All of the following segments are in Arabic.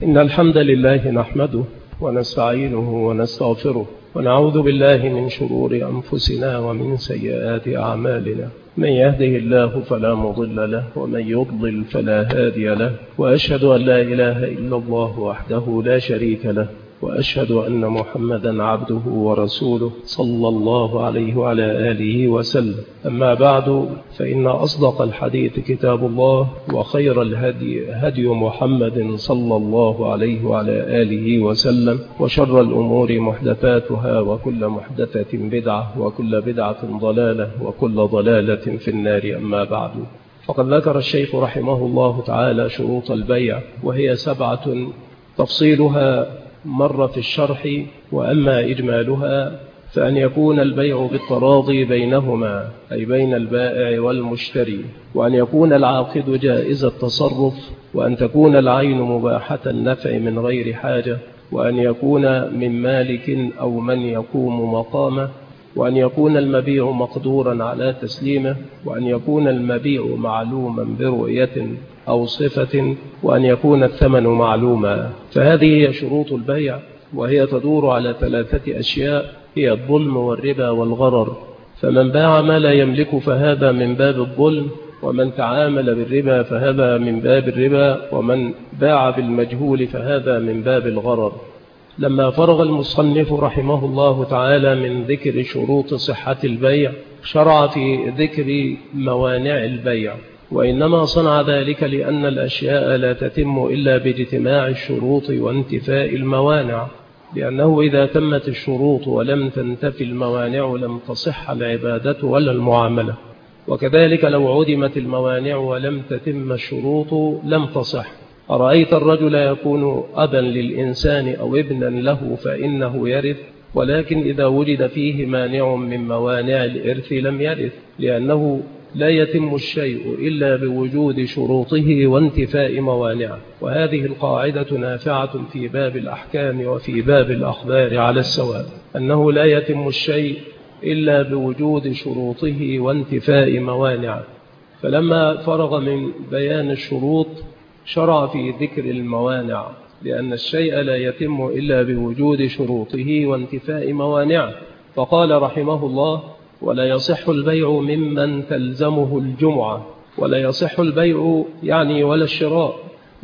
إن الحمد لله نحمده ونستعينه ونستغفره ونعوذ بالله من شرور أنفسنا ومن سيئات أعمالنا. من يهده الله فلا مضل له ومن يضلل فلا هادي له، وأشهد أن لا إله إلا الله وحده لا شريك له، وأشهد أن محمدا عبده ورسوله صلى الله عليه وعلى آله وسلم. أما بعد، فإن أصدق الحديث كتاب الله، وخير الهدي هدي محمد صلى الله عليه وعلى آله وسلم، وشر الأمور محدثاتها، وكل محدثة بدعة، وكل بدعة ضلالة، وكل ضلالة في النار. أما بعد، فقد ذكر الشيخ رحمه الله تعالى شروط البيع، وهي 7 تفصيلها مر في الشرح، وأما إجمالها فأن يكون البيع بالتراضي بينهما، أي بين البائع والمشتري، وأن يكون العاقد جائز التصرف، وأن تكون العين مباحة النفع من غير حاجة، وأن يكون من مالك أو من يقوم مقامه، وأن يكون المبيع مقدورا على تسليمه، وأن يكون المبيع معلوما برؤية أو صفة، وأن يكون الثمن معلوما. فهذه هي شروط البيع، وهي تدور على 3 أشياء، هي الظلم والربا والغرر. فمن باع ما لا يملك فهذا من باب الظلم، ومن تعامل بالربا فهذا من باب الربا، ومن باع بالمجهول فهذا من باب الغرر. لما فرغ المصنف رحمه الله تعالى من ذكر شروط صحة البيع، شرع في ذكر موانع البيع، وإنما صنع ذلك لأن الأشياء لا تتم إلا باجتماع الشروط وانتفاء الموانع، لأنه إذا تمت الشروط ولم تنتفي الموانع لم تصح العبادة ولا المعاملة، وكذلك لو عدمت الموانع ولم تتم الشروط لم تصح. أرأيت الرجل يكون أبا للإنسان أو ابنا له فإنه يرث، ولكن إذا وجد فيه مانع من موانع الإرث لم يرث، لأنه لا يتم الشيء إلا بوجود شروطه وانتفاء موانعه. وهذه القاعدة نافعة في باب الأحكام وفي باب الأخبار على السواء، أنه لا يتم الشيء إلا بوجود شروطه وانتفاء موانعه. فلما فرغ من بيان الشروط شرع في ذكر الموانع، لأن الشيء لا يتم إلا بوجود شروطه وانتفاء موانعه. فقال رحمه الله: ولا يصح البيع ممن تلزمه الجمعة. ولا يصح البيع يعني ولا الشراء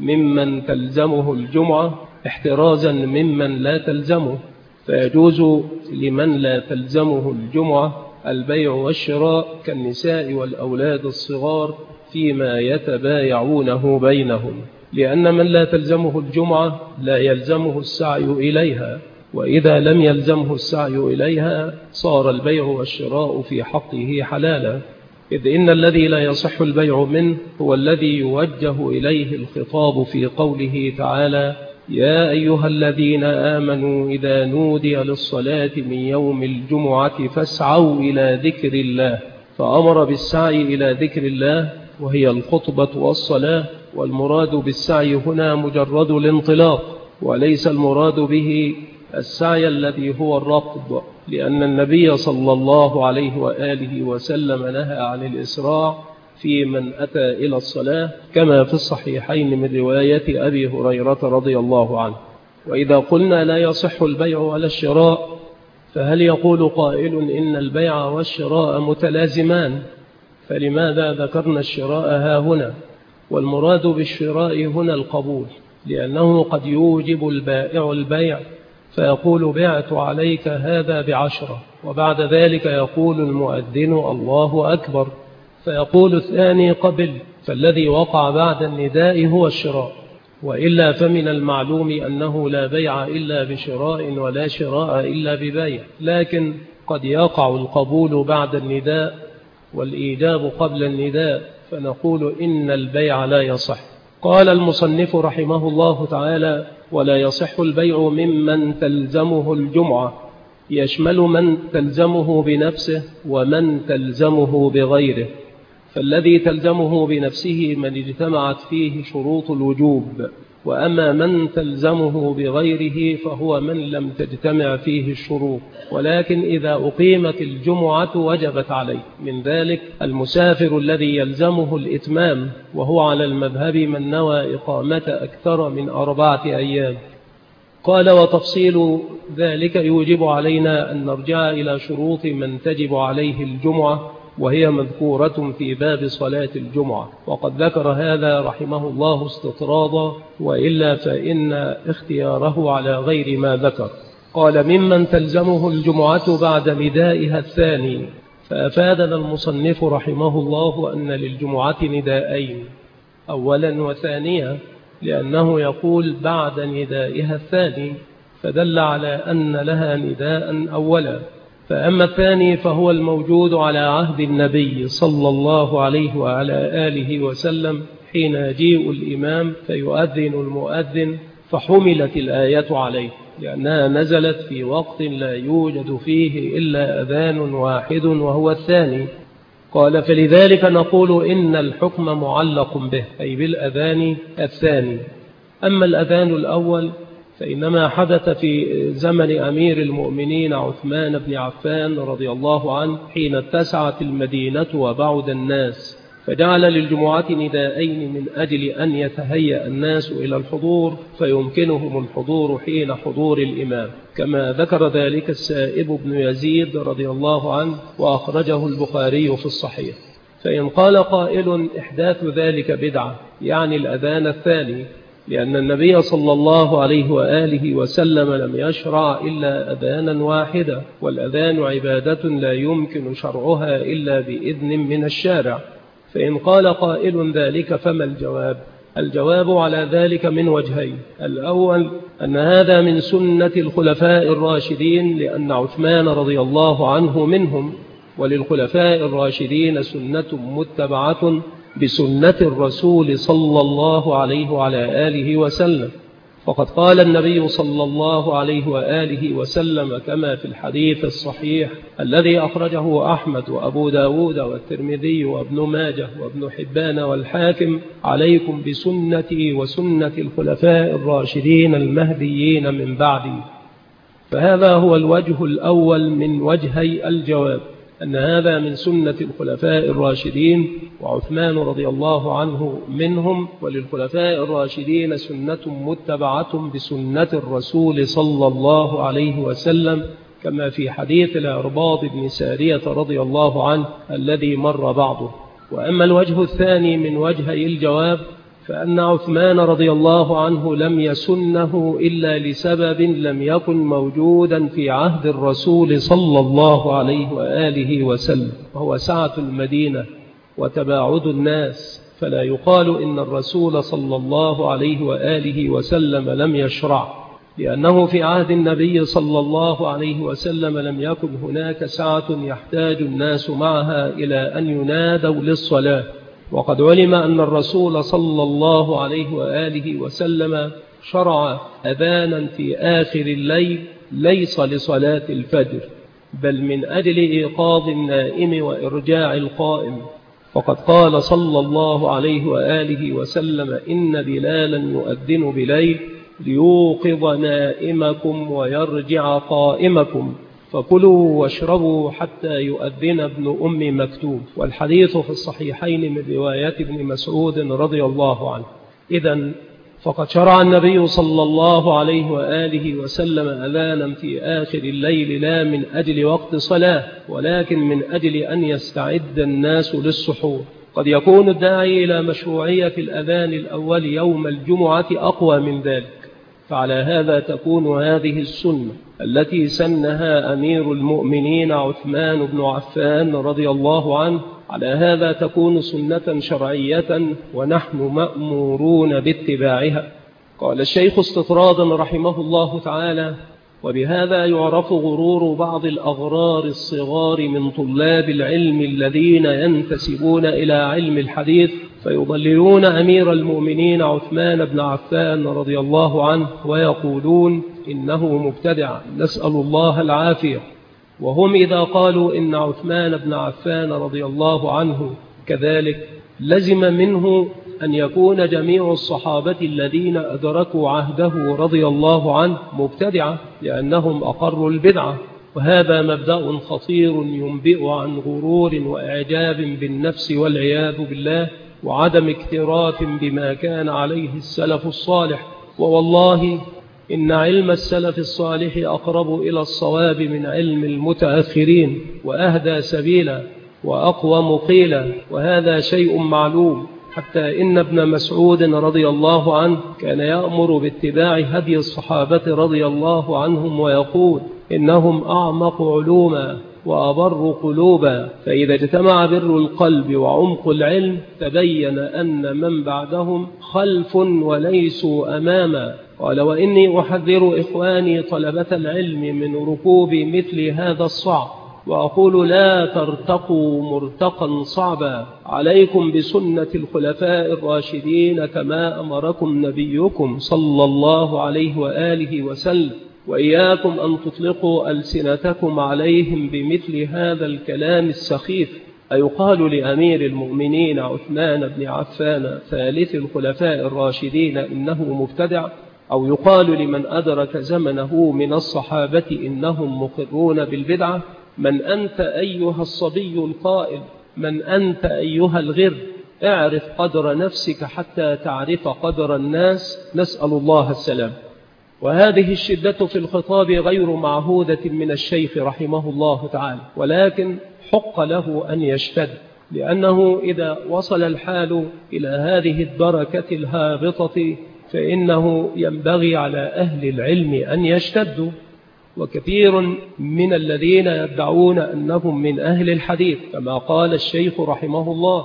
ممن تلزمه الجمعة، احترازا ممن لا تلزمه، فيجوز لمن لا تلزمه الجمعة البيع والشراء كالنساء والأولاد الصغار فيما يتبايعونه بينهم، لأن من لا تلزمه الجمعة لا يلزمه السعي إليها، وإذا لم يلزمه السعي إليها صار البيع والشراء في حقه حلالا، إذ إن الذي لا يصح البيع منه هو الذي يوجه إليه الخطاب في قوله تعالى: يا أيها الذين آمنوا إذا نودي للصلاة من يوم الجمعة فاسعوا إلى ذكر الله. فأمر بالسعي إلى ذكر الله، وهي الخطبة والصلاة، والمراد بالسعي هنا مجرد الانطلاق، وليس المراد به السعي الذي هو الركض، لأن النبي صلى الله عليه وآله وسلم نهى عن الإسراع في من أتى إلى الصلاة، كما في الصحيحين من رواية أبي هريرة رضي الله عنه. وإذا قلنا لا يصح البيع ولا الشراء، فهل يقول قائل إن البيع والشراء متلازمان، فلماذا ذكرنا الشراء ها هنا؟ والمراد بالشراء هنا القبول، لأنه قد يوجب البائع البيع فيقول: بعت عليك هذا ب10، وبعد ذلك يقول المؤذن الله أكبر، فيقول الثاني قبل، فالذي وقع بعد النداء هو الشراء. وإلا فمن المعلوم أنه لا بيع إلا بشراء ولا شراء إلا ببيع، لكن قد يقع القبول بعد النداء والإيجاب قبل النداء، فنقول إن البيع لا يصح. قال المصنف رحمه الله تعالى: ولا يصح البيع ممن تلزمه الجمعة، يشمل من تلزمه بنفسه ومن تلزمه بغيره. فالذي تلزمه بنفسه من اجتمعت فيه شروط الوجوب، وأما من تلزمه بغيره فهو من لم تجتمع فيه الشروط، ولكن إذا أقيمت الجمعة وجبت عليه. من ذلك المسافر الذي يلزمه الإتمام، وهو على المذهب من نوى إقامة أكثر من 4 أيام. قال: وتفصيل ذلك يوجب علينا أن نرجع إلى شروط من تجب عليه الجمعة، وهي مذكورة في باب صلاة الجمعة، وقد ذكر هذا رحمه الله استطرادا، وإلا فإن اختياره على غير ما ذكر. قال: ممن تلزمه الجمعة بعد ندائها الثاني. فأفادنا المصنف رحمه الله أن للجمعة نداءين، أولا وثانيا، لأنه يقول بعد ندائها الثاني، فدل على أن لها نداء أولا. فأما الثاني فهو الموجود على عهد النبي صلى الله عليه وعلى آله وسلم، حين يجيء الإمام فيؤذن المؤذن، فحملت الآية عليه، لأنها نزلت في وقت لا يوجد فيه إلا أذان واحد وهو الثاني. قال: فلذلك نقول إن الحكم معلق به، أي بالأذان الثاني. أما الأذان الأول فإنما حدث في زمن أمير المؤمنين عثمان بن عفان رضي الله عنه، حين اتسعت المدينة وبعد الناس، فجعل للجمعة نداءين من أجل أن يتهيأ الناس إلى الحضور، فيمكنهم الحضور حين حضور الإمام، كما ذكر ذلك السائب بن يزيد رضي الله عنه، وأخرجه البخاري في الصحيح. فإن قال قائل: إحداث ذلك بدعة، يعني الأذان الثاني، لأن النبي صلى الله عليه وآله وسلم لم يشرع إلا أذانا واحدا، والأذان عبادة لا يمكن شرعها إلا بإذن من الشارع. فإن قال قائل ذلك فما الجواب؟ الجواب على ذلك من وجهين. الأول أن هذا من سنة الخلفاء الراشدين، لأن عثمان رضي الله عنه منهم، وللخلفاء الراشدين سنة متبعة بسنة الرسول صلى الله عليه وعلى آله وسلم. فقد قال النبي صلى الله عليه وآله وسلم كما في الحديث الصحيح الذي أخرجه أحمد وأبو داود والترمذي وابن ماجه وابن حبان والحاكم: عليكم بسنتي وسنة الخلفاء الراشدين المهديين من بعدي. فهذا هو الوجه الأول من وجهي الجواب، أن هذا من سنة الخلفاء الراشدين، وعثمان رضي الله عنه منهم، وللخلفاء الراشدين سنة متبعة بسنة الرسول صلى الله عليه وسلم، كما في حديث العرباض بن سارية رضي الله عنه الذي مر بعضه. وأما الوجه الثاني من وجهي الجواب، فأن عثمان رضي الله عنه لم يسنه إلا لسبب لم يكن موجودا في عهد الرسول صلى الله عليه وآله وسلم، وهو سعة المدينة وتباعد الناس، فلا يقال إن الرسول صلى الله عليه وآله وسلم لم يشرع، لأنه في عهد النبي صلى الله عليه وسلم لم يكن هناك سعة يحتاج الناس معها إلى أن ينادوا للصلاة. وقد علم أن الرسول صلى الله عليه وآله وسلم شرع أذانا في آخر الليل ليس لصلاة الفجر، بل من أجل إيقاظ النائم وإرجاع القائم. فقد قال صلى الله عليه وآله وسلم: إن بلالا يؤذن بليل ليوقظ نائمكم ويرجع قائمكم، فكلوا واشربوا حتى يؤذن ابن أم مكتوم. والحديث في الصحيحين من رواية ابن مسعود رضي الله عنه. إذن فقد شرع النبي صلى الله عليه وآله وسلم أذانا في آخر الليل، لا من أجل وقت صلاة، ولكن من أجل أن يستعد الناس للسحور. قد يكون الداعي إلى مشروعية الأذان الأول يوم الجمعة أقوى من ذلك، فعلى هذا تكون هذه السنة التي سنها أمير المؤمنين عثمان بن عفان رضي الله عنه، على هذا تكون سنة شرعية ونحن مأمورون باتباعها. قال الشيخ استطرادا رحمه الله تعالى: وبهذا يعرف غرور بعض الأغرار الصغار من طلاب العلم الذين ينتسبون إلى علم الحديث، فيضللون أمير المؤمنين عثمان بن عفان رضي الله عنه ويقولون إنه مبتدع، نسأل الله العافية. وهم إذا قالوا إن عثمان بن عفان رضي الله عنه كذلك لزم منه أن يكون جميع الصحابة الذين أدركوا عهده رضي الله عنه مبتدعة لأنهم أقروا البدعة، وهذا مبدأ خطير ينبئ عن غرور وإعجاب بالنفس والعياذ بالله، وعدم اكتراث بما كان عليه السلف الصالح. ووالله إن علم السلف الصالح أقرب إلى الصواب من علم المتأخرين، وأهدى سبيلا وأقوم قيلا، وهذا شيء معلوم، حتى إن ابن مسعود رضي الله عنه كان يأمر باتباع هدي الصحابة رضي الله عنهم ويقول إنهم أعمق علوما وأبر قلوبا، فإذا اجتمع بر القلب وعمق العلم تبين أن من بعدهم خلف وليسوا أماما. قال وإني أحذر إخواني طلبة العلم من ركوب مثل هذا الصعب، وأقول لا ترتقوا مرتقا صعبا، عليكم بسنة الخلفاء الراشدين كما أمركم نبيكم صلى الله عليه وآله وسلم، وإياكم أن تطلقوا ألسنتكم عليهم بمثل هذا الكلام السخيف. أيقال لأمير المؤمنين عثمان بن عفان ثالث الخلفاء الراشدين إنه مبتدع؟ أو يقال لمن أدرك زمنه من الصحابة إنهم مقرون بالبدعة؟ من أنت أيها الصبي القائل؟ من أنت أيها الغر؟ اعرف قدر نفسك حتى تعرف قدر الناس، نسأل الله السلام. وهذه الشدة في الخطاب غير معهودة من الشيخ رحمه الله تعالى، ولكن حق له أن يشتد، لأنه إذا وصل الحال إلى هذه الدركة الهابطة فإنه ينبغي على أهل العلم أن يشتدوا. وكثير من الذين يدعون أنهم من أهل الحديث كما قال الشيخ رحمه الله،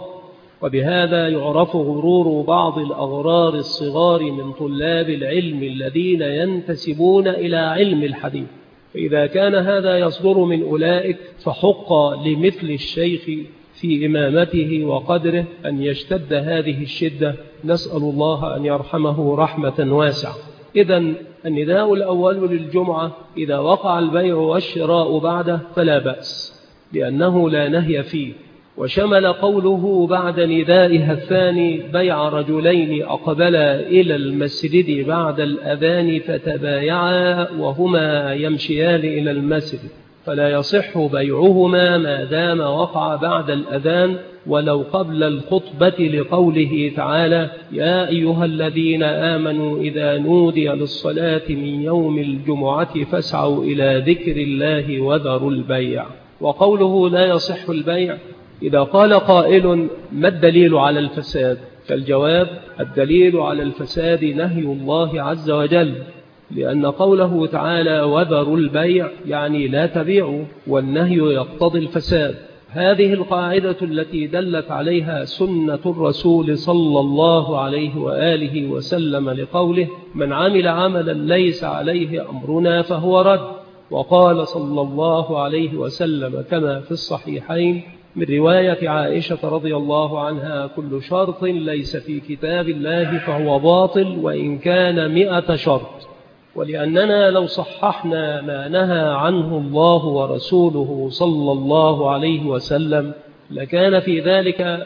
وبهذا يعرف غرور بعض الأغرار الصغار من طلاب العلم الذين ينتسبون إلى علم الحديث. فإذا كان هذا يصدر من أولئك فحق لمثل الشيخ في إمامته وقدره أن يشتد هذه الشدة، نسأل الله أن يرحمه رحمة واسعة. إذن النداء الأول للجمعة إذا وقع البيع والشراء بعده فلا بأس، لأنه لا نهي فيه، وشمل قوله بعد ندائها الثاني بيع رجلين أقبلا إلى المسجد بعد الأذان فتبايعا وهما يمشيان إلى المسجد، فلا يصح بيعهما ما دام وقع بعد الأذان ولو قبل الخطبة، لقوله تعالى يا أيها الذين آمنوا إذا نودي للصلاة من يوم الجمعة فاسعوا إلى ذكر الله وذروا البيع. وقوله لا يصح البيع، إذا قال قائل ما الدليل على الفساد؟ فالجواب الدليل على الفساد نهي الله عز وجل، لأن قوله تعالى وذروا البيع يعني لا تبيعوا، والنهي يقتضي الفساد. هذه القاعدة التي دلت عليها سنة الرسول صلى الله عليه وآله وسلم لقوله من عمل عملا ليس عليه أمرنا فهو رد. وقال صلى الله عليه وسلم كما في الصحيحين من رواية عائشة رضي الله عنها كل شرط ليس في كتاب الله فهو باطل وإن كان 100 شرط. ولأننا لو صححنا ما نهى عنه الله ورسوله صلى الله عليه وسلم لكان في ذلك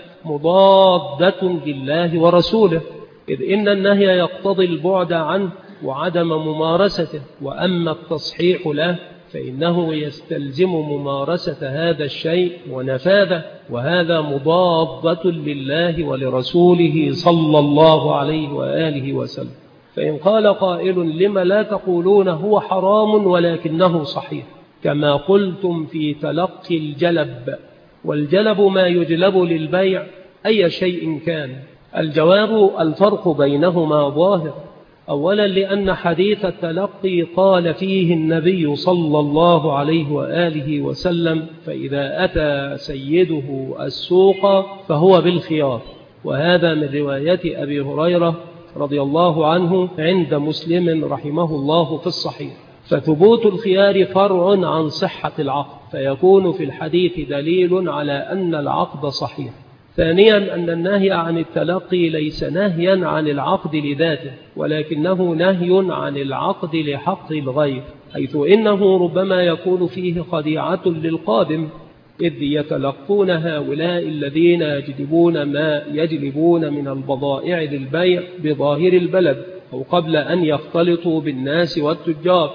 مضادة لله ورسوله، إذ إن النهي يقتضي البعد عنه وعدم ممارسته، وأما التصحيح له فإنه يستلزم ممارسة هذا الشيء ونفاذه، وهذا مضادة لله ولرسوله صلى الله عليه وآله وسلم. فإن قال قائل لما لا تقولون هو حرام ولكنه صحيح كما قلتم في تلقي الجلب، والجلب ما يجلب للبيع أي شيء كان؟ الجواب الفرق بينهما ظاهر. أولا لأن حديث التلقي قال فيه النبي صلى الله عليه وآله وسلم فإذا أتى سيده السوق فهو بالخيار، وهذا من رواية أبي هريرة رضي الله عنه عند مسلم رحمه الله في الصحيح. فثبوت الخيار فرع عن صحة العقد، فيكون في الحديث دليل على أن العقد صحيح. ثانيا أن النهي عن التلقي ليس نهيا عن العقد لذاته، ولكنه نهي عن العقد لحق الغير، حيث إنه ربما يكون فيه خديعة للقادم، إذ يتلقون هؤلاء الذين يجلبون من البضائع للبيع بظاهر البلد أو قبل أن يختلطوا بالناس والتجار،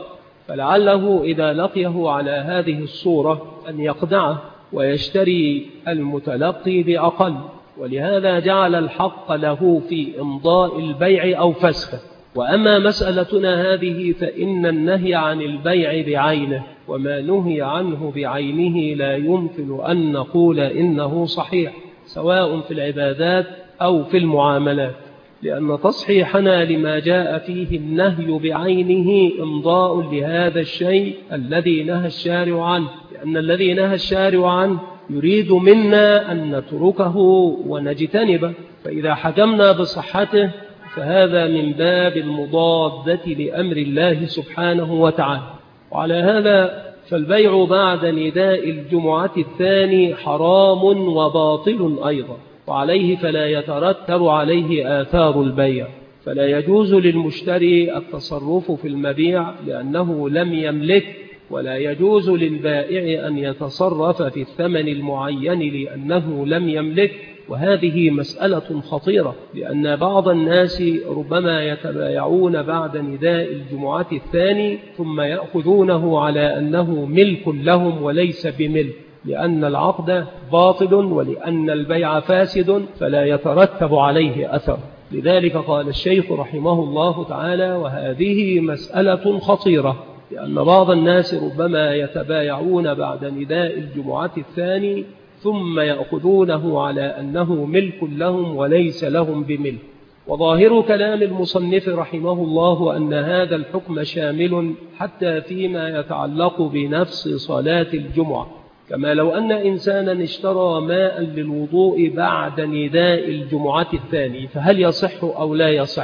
فلعله إذا لقيه على هذه الصورة أن يقدعه ويشتري المتلقي بأقل، ولهذا جعل الحق له في إمضاء البيع أو فسخه. وأما مسألتنا هذه فإن النهي عن البيع بعينه وما نهي عنه بعينه لا يمكن أن نقول إنه صحيح، سواء في العبادات أو في المعاملات، لأن تصحيحنا لما جاء فيه النهي بعينه إمضاء لهذا الشيء الذي نهى الشارع عنه، لأن الذي نهى الشارع عنه يريد منا أن نتركه ونجتنبه، فإذا حكمنا بصحته فهذا من باب المضادة لأمر الله سبحانه وتعالى. وعلى هذا فالبيع بعد نداء الجمعة الثاني حرام وباطل أيضا، وعليه فلا يترتب عليه آثار البيع، فلا يجوز للمشتري التصرف في المبيع لأنه لم يملك، ولا يجوز للبائع أن يتصرف في الثمن المعين لأنه لم يملك. وهذه مسألة خطيرة، لأن بعض الناس ربما يتبايعون بعد نداء الجمعة الثاني ثم يأخذونه على أنه ملك لهم وليس بملك، لأن العقد باطل ولأن البيع فاسد فلا يترتب عليه أثر. لذلك قال الشيخ رحمه الله تعالى: وهذه مسألة خطيرة، لأن بعض الناس ربما يتبايعون بعد نداء الجمعة الثاني ثم يأخذونه على أنه ملك لهم وليس لهم بملك. وظاهر كلام المصنف رحمه الله أن هذا الحكم شامل حتى فيما يتعلق بنفس صلاة الجمعة، كما لو أن إنسانا اشترى ماء للوضوء بعد نداء الجمعة الثاني فهل يصح أو لا يصح؟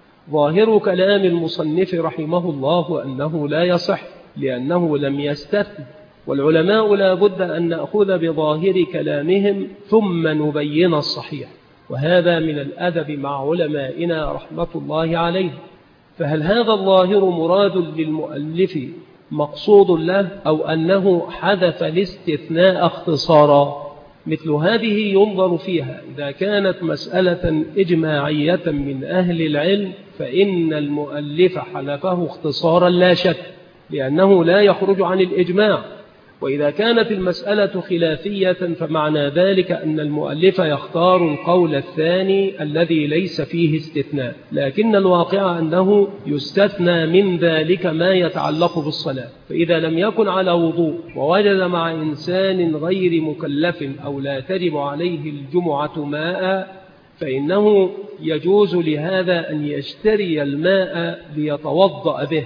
ظاهر كلام المصنف رحمه الله أنه لا يصح، لأنه لم يستثن، والعلماء لا بد أن نأخذ بظاهر كلامهم ثم نبين الصحيح، وهذا من الأدب مع علمائنا رحمة الله عليه. فهل هذا الظاهر مراد للمؤلف مقصود له، أو أنه حذف الاستثناء اختصارا؟ مثل هذه ينظر فيها. إذا كانت مسألة إجماعية من أهل العلم فإن المؤلف حذفه اختصارا لا شك، لأنه لا يخرج عن الإجماع. وإذا كانت المسألة خلافية فمعنى ذلك أن المؤلف يختار القول الثاني الذي ليس فيه استثناء، لكن الواقع أنه يستثنى من ذلك ما يتعلق بالصلاة. فإذا لم يكن على وضوء ووجد مع إنسان غير مكلف أو لا تجب عليه الجمعة ماء فإنه يجوز لهذا أن يشتري الماء ليتوضأ به،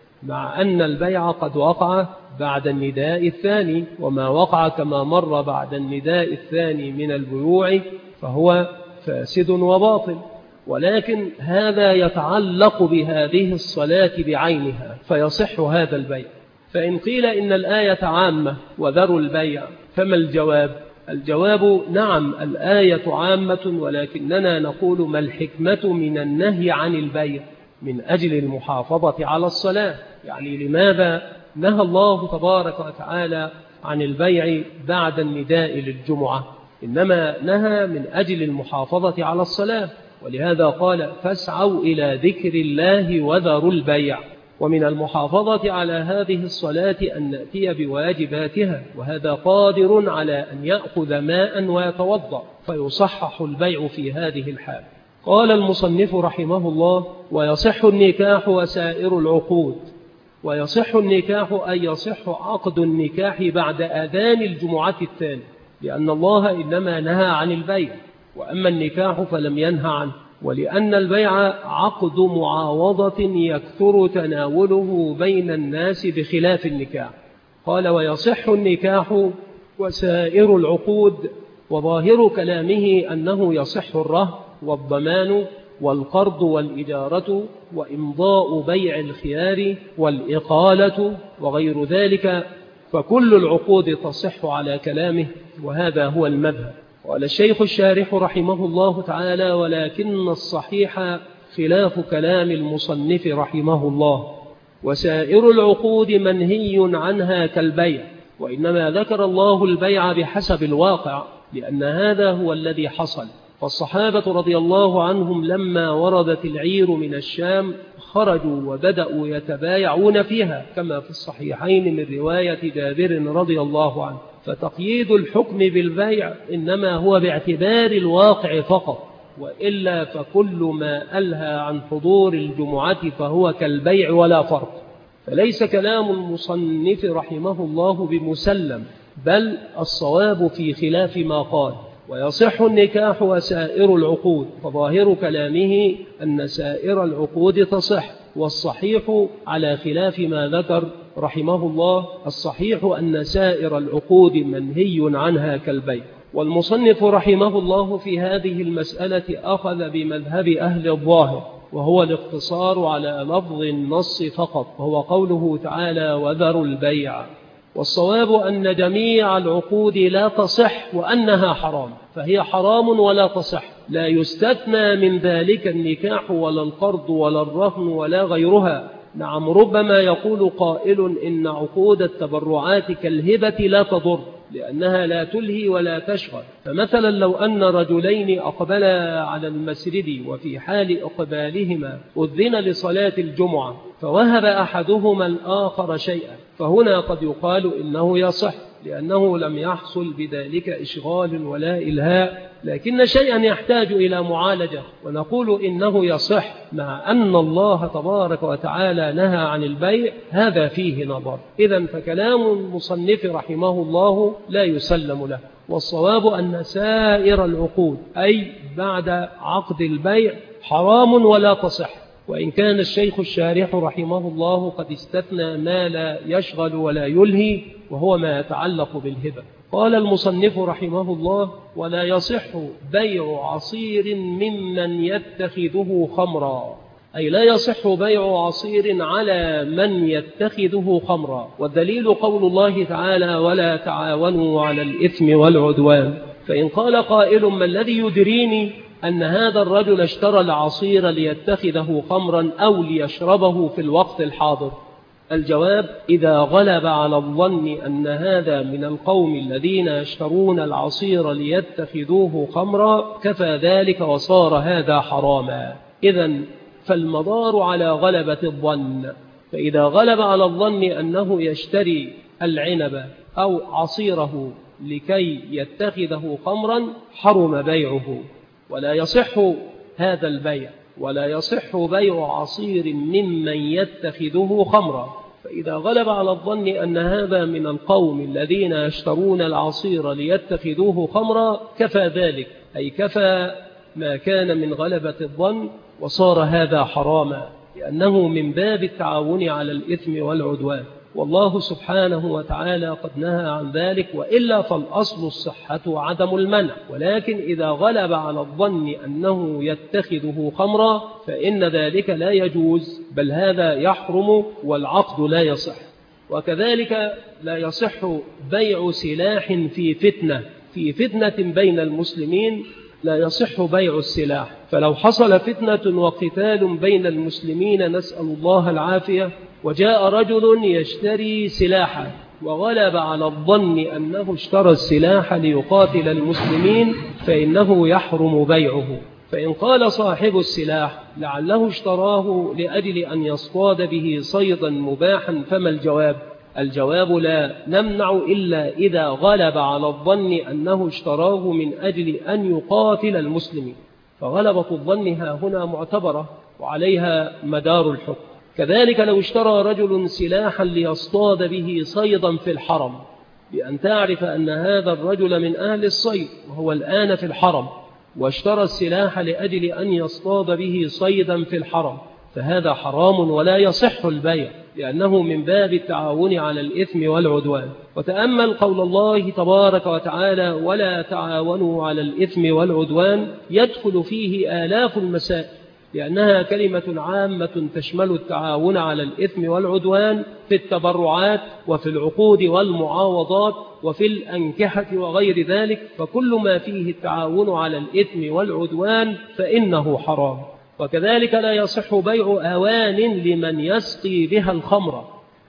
مع أن البيع قد وقع بعد النداء الثاني، وما وقع كما مر بعد النداء الثاني من البيوع فهو فاسد وباطل. ولكن هذا يتعلق بهذه الصلاة بعينها فيصح هذا البيع. فإن قيل إن الآية عامة وذروا البيع فما الجواب؟ الجواب: نعم الآية عامة، ولكننا نقول ما الحكمة من النهي عن البيع؟ من أجل المحافظة على الصلاة. يعني لماذا نهى الله تبارك وتعالى عن البيع بعد النداء للجمعة؟ إنما نهى من أجل المحافظة على الصلاة، ولهذا قال: فاسعوا إلى ذكر الله وذروا البيع. ومن المحافظة على هذه الصلاة أن نأتي بواجباتها، وهذا قادر على أن يأخذ ماء ويتوضأ فيصحح البيع في هذه الحال. قال المصنف رحمه الله: ويصح النكاح وسائر العقود. ويصح النكاح أي يصح عقد النكاح بعد أذان الجمعة الثاني، لأن الله إنما نهى عن البيع، وأما النكاح فلم ينهى عنه، ولأن البيع عقد معاوضة يكثر تناوله بين الناس بخلاف النكاح. قال: ويصح النكاح وسائر العقود. وظاهر كلامه أنه يصح الرهن والضمان والقرض والإجارة وإمضاء بيع الخيار والإقالة وغير ذلك، فكل العقود تصح على كلامه، وهذا هو المذهب. قال الشيخ الشارح رحمه الله تعالى: ولكن الصحيح خلاف كلام المصنف رحمه الله. وسائر العقود منهي عنها كالبيع، وإنما ذكر الله البيع بحسب الواقع، لأن هذا هو الذي حصل. فالصحابة رضي الله عنهم لما وردت العير من الشام خرجوا وبدأوا يتبايعون فيها، كما في الصحيحين من رواية جابر رضي الله عنه. فتقييد الحكم بالبيع إنما هو باعتبار الواقع فقط، وإلا فكل ما ألهى عن حضور الجمعة فهو كالبيع ولا فرق. فليس كلام المصنف رحمه الله بمسلم، بل الصواب في خلاف ما قال. ويصح النكاح وسائر العقود، فظاهر كلامه أن سائر العقود تصح، والصحيح على خلاف ما ذكر رحمه الله، الصحيح أن سائر العقود منهي عنها كالبيع. والمصنف رحمه الله في هذه المسألة أخذ بمذهب أهل الظاهر، وهو الاقتصار على لفظ النص فقط، وهو قوله تعالى وذروا البيع. والصواب أن جميع العقود لا تصح وأنها حرام، فهي حرام ولا تصح، لا يستثنى من ذلك النكاح ولا القرض ولا الرهن ولا غيرها. نعم، ربما يقول قائل إن عقود التبرعات كالهبة لا تضر، لأنها لا تلهي ولا تشغل. فمثلا لو أن رجلين أقبلا على المسجد وفي حال إقبالهما أذن لصلاة الجمعة فوهب أحدهما الآخر شيئا، فهنا قد يقال إنه يصح، لأنه لم يحصل بذلك إشغال ولا إلهاء، لكن شيئا يحتاج إلى معالجة، ونقول إنه يصح مع أن الله تبارك وتعالى نهى عن البيع، هذا فيه نظر. إذن فكلام المصنف رحمه الله لا يسلم له. والصواب أن سائر العقود أي بعد عقد البيع حرام ولا تصح، وإن كان الشيخ الشارح رحمه الله قد استثنى ما لا يشغل ولا يلهي، وهو ما يتعلق بالهبة. قال المصنف رحمه الله ولا يصح بيع عصير ممن يتخذه خمرا، أي لا يصح بيع عصير على من يتخذه خمرا. والدليل قول الله تعالى ولا تعاونوا على الإثم والعدوان. فإن قال قائل ما الذي يدريني أن هذا الرجل اشترى العصير ليتخذه خمرا أو ليشربه في الوقت الحاضر؟ الجواب إذا غلب على الظن أن هذا من القوم الذين يشترون العصير ليتخذوه خمرا كفى ذلك وصار هذا حراما. إذن فالمدار على غلبة الظن، فإذا غلب على الظن أنه يشتري العنب أو عصيره لكي يتخذه خمرا حرم بيعه، ولا يصح هذا البيع، ولا يصح بيع عصير ممن يتخذه خمرا. فإذا غلب على الظن أن هذا من القوم الذين يشترون العصير ليتخذوه خمرا كفى ذلك، أي كفى ما كان من غلبة الظن، وصار هذا حراما، لأنه من باب التعاون على الإثم والعدوان. والله سبحانه وتعالى قد نهى عن ذلك، وإلا فالأصل الصحة وعدم المنع، ولكن إذا غلب على الظن أنه يتخذه خمرا فإن ذلك لا يجوز، بل هذا يحرم والعقد لا يصح. وكذلك لا يصح بيع سلاح في فتنة بين المسلمين، لا يصح بيع السلاح. فلو حصل فتنة وقتال بين المسلمين نسأل الله العافية، وجاء رجل يشتري سلاحا وغلب على الظن أنه اشترى السلاح ليقاتل المسلمين فإنه يحرم بيعه. فإن قال صاحب السلاح لعله اشتراه لأجل أن يصطاد به صيدا مباحا فما الجواب؟ الجواب لا نمنع إلا إذا غلب على الظن أنه اشتراه من أجل أن يقاتل المسلمين، فغلبة الظن هنا معتبرة وعليها مدار الحكم. كذلك لو اشترى رجل سلاحا ليصطاد به صيدا في الحرم، بأن تعرف أن هذا الرجل من أهل الصيد وهو الآن في الحرم، واشترى السلاح لأجل أن يصطاد به صيدا في الحرم، فهذا حرام ولا يصح البيع، لأنه من باب التعاون على الإثم والعدوان. وتأمل قول الله تبارك وتعالى ولا تعاونوا على الإثم والعدوان، يدخل فيه آلاف المسائل، لأنها كلمة عامة تشمل التعاون على الإثم والعدوان في التبرعات وفي العقود والمعاوضات وفي الأنكحة وغير ذلك، فكل ما فيه التعاون على الإثم والعدوان فإنه حرام. وكذلك لا يصح بيع أوان لمن يسقي بها الخمر،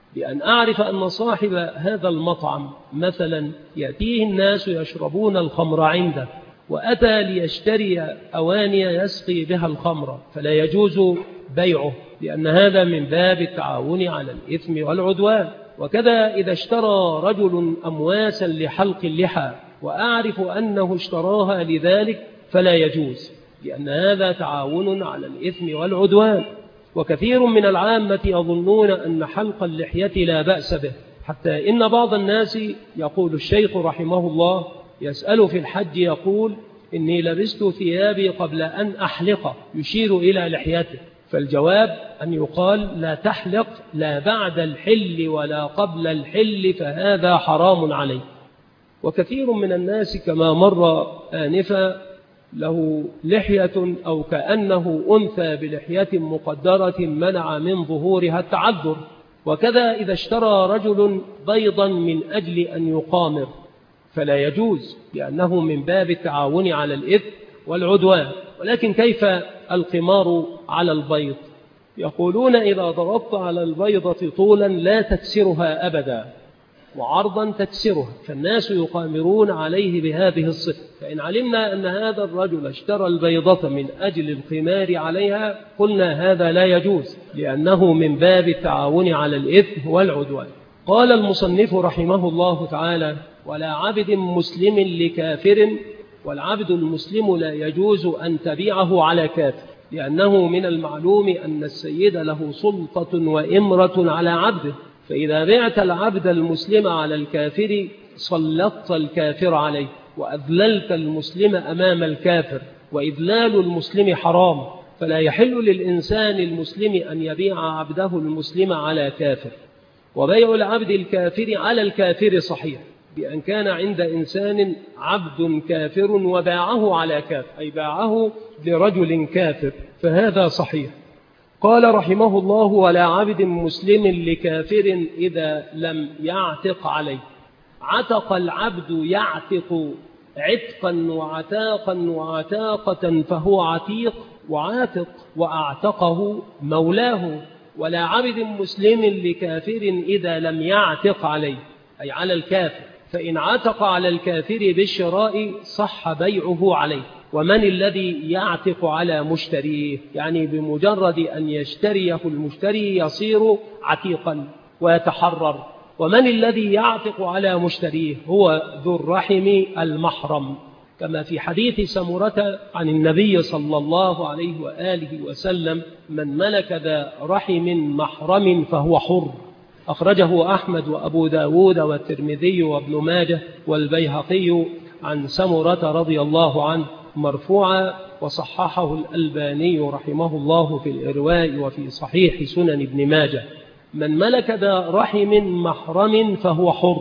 بأن أعرف أن صاحب هذا المطعم مثلا يأتيه الناس يشربون الخمر عنده، وأتى ليشتري أواني يسقي بها الخمر، فلا يجوز بيعه، لأن هذا من باب التعاون على الإثم والعدوان. وكذا إذا اشترى رجل أمواسا لحلق اللحى وأعرف أنه اشتراها لذلك فلا يجوز، لأن هذا تعاون على الإثم والعدوان. وكثير من العامة يظنون أن حلق اللحية لا بأس به، حتى إن بعض الناس يقول الشيخ رحمه الله يسأل في الحج يقول: إني لبست ثيابي قبل أن أحلق، يشير إلى لحيته. فالجواب أن يقال: لا تحلق لا بعد الحل ولا قبل الحل، فهذا حرام عليه. وكثير من الناس كما مر آنفا له لحية أو كأنه أنثى بلحية مقدرة منع من ظهورها التعذر. وكذا إذا اشترى رجل بيضا من أجل أن يقامر فلا يجوز، لأنه من باب التعاون على الإثم والعدوان. ولكن كيف القمار على البيض؟ يقولون: إذا ضربت على البيضة طولا لا تكسرها أبدا، وعرضا تكسرها، فالناس يقامرون عليه بهذه الصفة. فإن علمنا أن هذا الرجل اشترى البيضة من أجل القمار عليها قلنا هذا لا يجوز، لأنه من باب التعاون على الإثم والعدوان. قال المصنف رحمه الله تعالى: ولا عبد مسلم لكافر، والعبد المسلم لا يجوز أن تبيعه على كافر، لأنه من المعلوم أن السيد له سلطة وإمرة على عبده، فإذا بعت العبد المسلم على الكافر سلطت الكافر عليه، وأذللت المسلم أمام الكافر، وإذلال المسلم حرام، فلا يحل للإنسان المسلم أن يبيع عبده المسلم على كافر. وبيع العبد الكافر على الكافر صحيح، بأن كان عند إنسان عبد كافر وباعه على كافر، أي باعه لرجل كافر، فهذا صحيح. قال رحمه الله: ولا عبد مسلم لكافر إذا لم يعتق عليه. عتق العبد يعتق عتقا وعتاقا وعتاقة، فهو عتيق وعاتق، وأعتقه مولاه. ولا عبد مسلم لكافر إذا لم يعتق عليه، أي على الكافر، فإن عتق على الكافر بالشراء صح بيعه عليه. ومن الذي يعتق على مشتريه؟ يعني بمجرد أن يشتريه المشتري يصير عتيقا ويتحرر. ومن الذي يعتق على مشتريه؟ هو ذو الرحم المحرم، كما في حديث سمرة عن النبي صلى الله عليه وآله وسلم: من ملك ذا رحم محرم فهو حر. أخرجه أحمد وأبو داود والترمذي وابن ماجه والبيهقي عن سمرة رضي الله عنه مرفوعا، وصححه الألباني رحمه الله في الإرواء وفي صحيح سنن ابن ماجه: من ملك ذا رحم محرم فهو حر،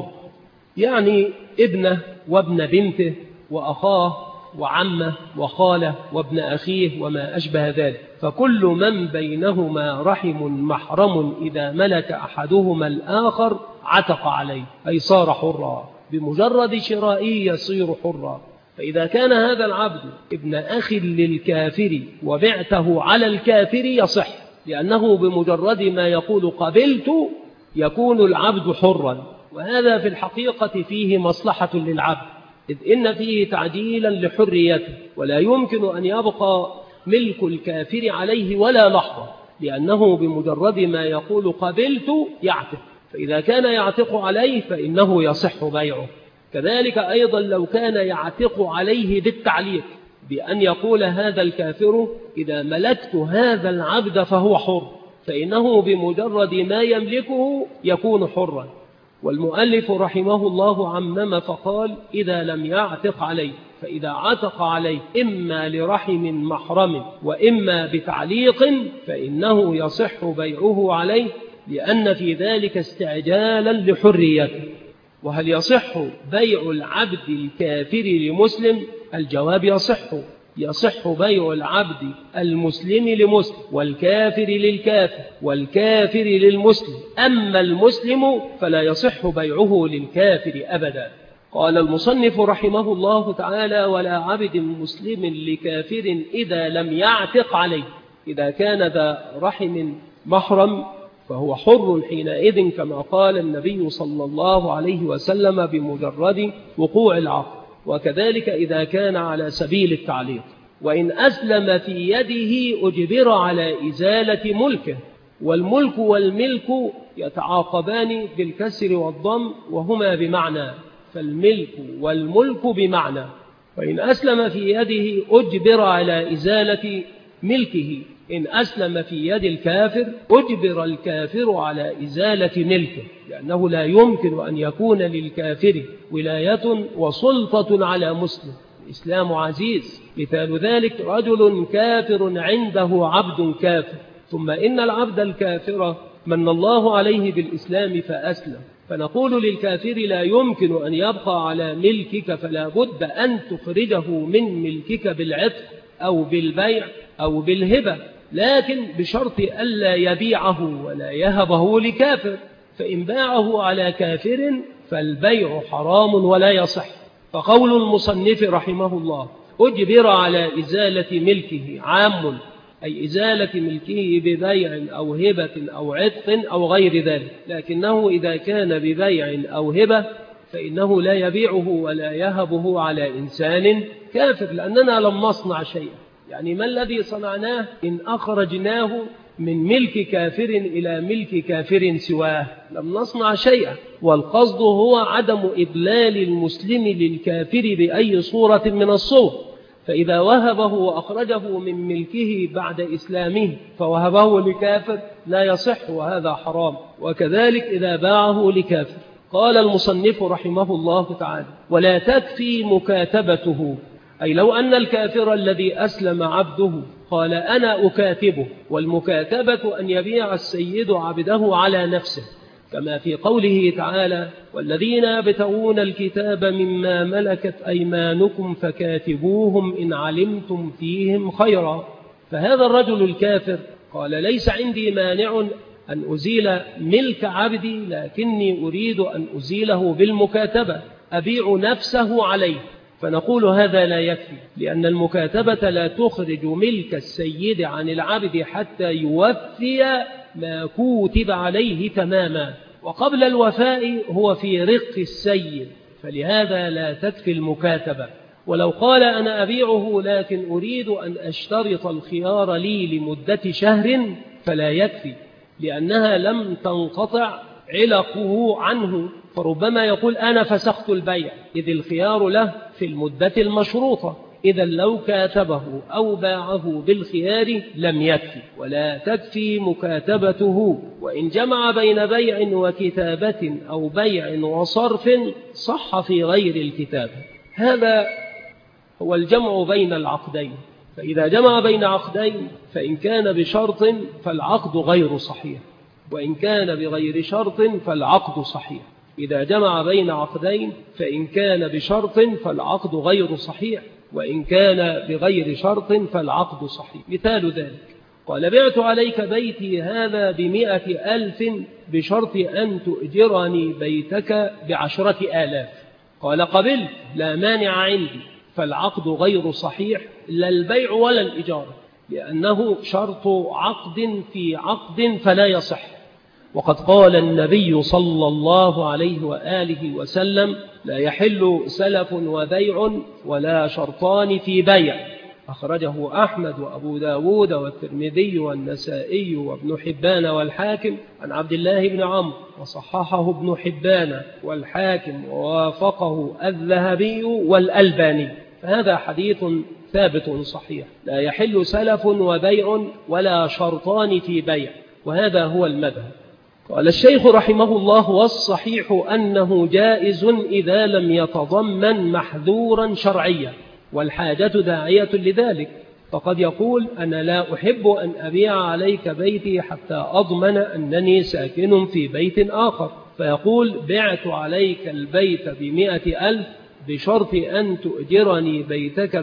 يعني ابنه وابن بنته وأخاه وعمه وخاله وابن أخيه وما أشبه ذلك، فكل من بينهما رحم محرم إذا ملك أحدهما الآخر عتق عليه، أي صار حرا، بمجرد شرائه يصير حرا. فإذا كان هذا العبد ابن أخ للكافر وبعته على الكافر يصح، لأنه بمجرد ما يقول قبلت يكون العبد حرا، وهذا في الحقيقة فيه مصلحة للعبد، إذ إن فيه تعديلا لحريته، ولا يمكن أن يبقى ملك الكافر عليه ولا لحظة، لأنه بمجرد ما يقول قبلت يعتق، فإذا كان يعتق عليه فإنه يصح بيعه. كذلك أيضا لو كان يعتق عليه بالتعليق، بأن يقول هذا الكافر: إذا ملكت هذا العبد فهو حر، فإنه بمجرد ما يملكه يكون حرا. والمؤلف رحمه الله عمم فقال: إذا لم يعتق عليه، فإذا عتق عليه إما لرحم محرم وإما بتعليق فإنه يصح بيعه عليه، لأن في ذلك استعجالا لحريته. وهل يصح بيع العبد الكافر لمسلم؟ الجواب: يصح بيع العبد المسلم لمسلم، والكافر للكافر، والكافر للمسلم، أما المسلم فلا يصح بيعه للكافر أبدا. قال المصنف رحمه الله تعالى: ولا عبد مسلم لكافر إذا لم يعتق عليه. إذا كان ذا رحم محرم فهو حر حينئذ كما قال النبي صلى الله عليه وسلم بمجرد وقوع العقد. وكذلك إذا كان على سبيل التعليق. وإن أسلم في يده أجبر على إزالة ملكه، والملك والملك يتعاقبان بالكسر والضم وهما بمعنى، فالملك والملك بمعنى. وإن أسلم في يده أجبر على إزالة ملكه، إن أسلم في يد الكافر أجبر الكافر على إزالة ملكه، لأنه لا يمكن أن يكون للكافر ولاية وسلطة على مسلم. الإسلام عزيز. مثال ذلك رجل كافر عنده عبد كافر، ثم إن العبد الكافر من الله عليه بالإسلام فأسلم، فنقول للكافر لا يمكن أن يبقى على ملكك، فلا بد أن تخرجه من ملكك بالعتق أو بالبيع أو بالهبة، لكن بشرط ألا يبيعه ولا يهبه لكافر، فإن باعه على كافر فالبيع حرام ولا يصح. فقول المصنف رحمه الله أجبر على إزالة ملكه عام، أي إزالة ملكه ببيع أو هبة أو عتق أو غير ذلك، لكنه إذا كان ببيع أو هبة فإنه لا يبيعه ولا يهبه على إنسان كافر، لأننا لم نصنع شيئا. يعني ما الذي صنعناه إن أخرجناه من ملك كافر إلى ملك كافر سواه؟ لم نصنع شيئا. والقصد هو عدم إضلال المسلم للكافر بأي صورة من الصور، فإذا وهبه وأخرجه من ملكه بعد إسلامه فوهبه لكافر لا يصح، وهذا حرام. وكذلك إذا باعه لكافر. قال المصنف رحمه الله تعالى ولا تكفي مكاتبته، أي لو أن الكافر الذي أسلم عبده قال أنا أكاتبه، والمكاتبة أن يبيع السيد عبده على نفسه، كما في قوله تعالى والذين يبتغون الكتاب مما ملكت أيمانكم فكاتبوهم إن علمتم فيهم خيرا. فهذا الرجل الكافر قال ليس عندي مانع أن أزيل ملك عبدي، لكني أريد أن أزيله بالمكاتبة، أبيع نفسه عليه. فنقول هذا لا يكفي، لأن المكاتبة لا تخرج ملك السيد عن العبد حتى يوفي ما كوتب عليه تماما، وقبل الوفاء هو في رق السيد، فلهذا لا تكفي المكاتبة. ولو قال أنا أبيعه لكن أريد أن أشترط الخيار لي لمدة شهر فلا يكفي، لأنها لم تنقطع علقه عنه، فربما يقول أنا فسخت البيع، إذ الخيار له في المدة المشروطة. إذا لو كاتبه أو باعه بالخيار لم يكفي، ولا تكفي مكاتبته. وإن جمع بين بيع وكتابة أو بيع وصرف صح في غير الكتابة. هذا هو الجمع بين العقدين. فإذا جمع بين عقدين فإن كان بشرط فالعقد غير صحيح، وإن كان بغير شرط فالعقد صحيح. إذا جمع بين عقدين فإن كان بشرط فالعقد غير صحيح، وإن كان بغير شرط فالعقد صحيح. مثال ذلك قال بعت عليك بيتي هذا ب100,000 بشرط أن تؤجرني بيتك ب10,000. قال قبلت لا مانع عندي، فالعقد غير صحيح، لا البيع ولا الإجارة، لأنه شرط عقد في عقد فلا يصح. وقد قال النبي صلى الله عليه وآله وسلم لا يحل سلف وبيع ولا شرطان في بيع. أخرجه أحمد وأبو داود والترمذي والنسائي وابن حبان والحاكم عن عبد الله بن عمرو، وصححه ابن حبان والحاكم ووافقه الذهبي والألباني. فهذا حديث ثابت صحيح، لا يحل سلف وبيع ولا شرطان في بيع، وهذا هو المذهب. قال الشيخ رحمه الله والصحيح أنه جائز إذا لم يتضمن محذورا شرعيا، والحاجة داعية لذلك. فقد يقول أنا لا أحب أن أبيع عليك بيتي حتى أضمن أنني ساكن في بيت آخر، فيقول بعت عليك البيت ب100,000 بشرط أن تؤجرني بيتك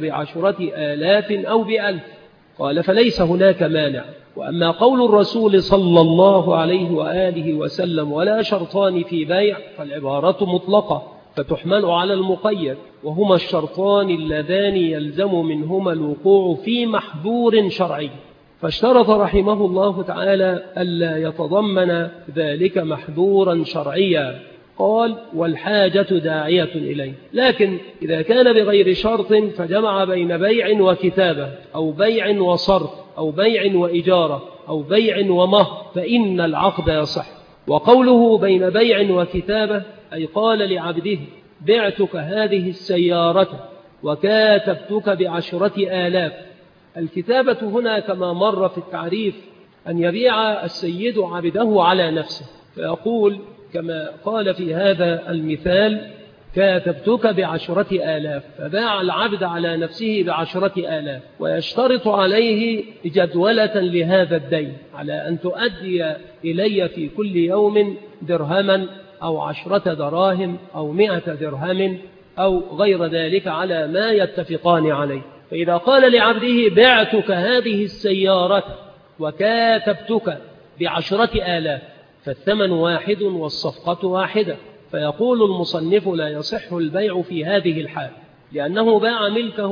ب10,000 أو ب1,000. قال فليس هناك مانع. وأما قول الرسول صلى الله عليه وآله وسلم ولا شرطان في بيع فالعبارة مطلقة فتحمل على المقيد، وهما الشرطان اللذان يلزم منهما الوقوع في محذور شرعي. فاشترط رحمه الله تعالى ألا يتضمن ذلك محذورا شرعيا. قال: والحاجة داعية إليه. لكن إذا كان بغير شرط فجمع بين بيع وكتابة أو بيع وصرف أو بيع وإجارة أو بيع ومهر فإن العقد يصح. وقوله بين بيع وكتابة أي قال لعبده: بعتك هذه السيارة وكاتبتك ب10,000. الكتابة هنا كما مر في التعريف أن يبيع السيد عبده على نفسه، فيقول كما قال في هذا المثال: كاتبتك ب10,000، فباع العبد على نفسه ب10,000، ويشترط عليه جدولة لهذا الدين على أن تؤدي إلي في كل يوم درهما أو 10 دراهم أو 100 درهم أو غير ذلك على ما يتفقان عليه. فإذا قال لعبده: بعتك هذه السيارة وكاتبتك ب10,000، فالثمن واحد والصفقة واحدة. فيقول المصنف: لا يصح البيع في هذه الحال، لأنه باع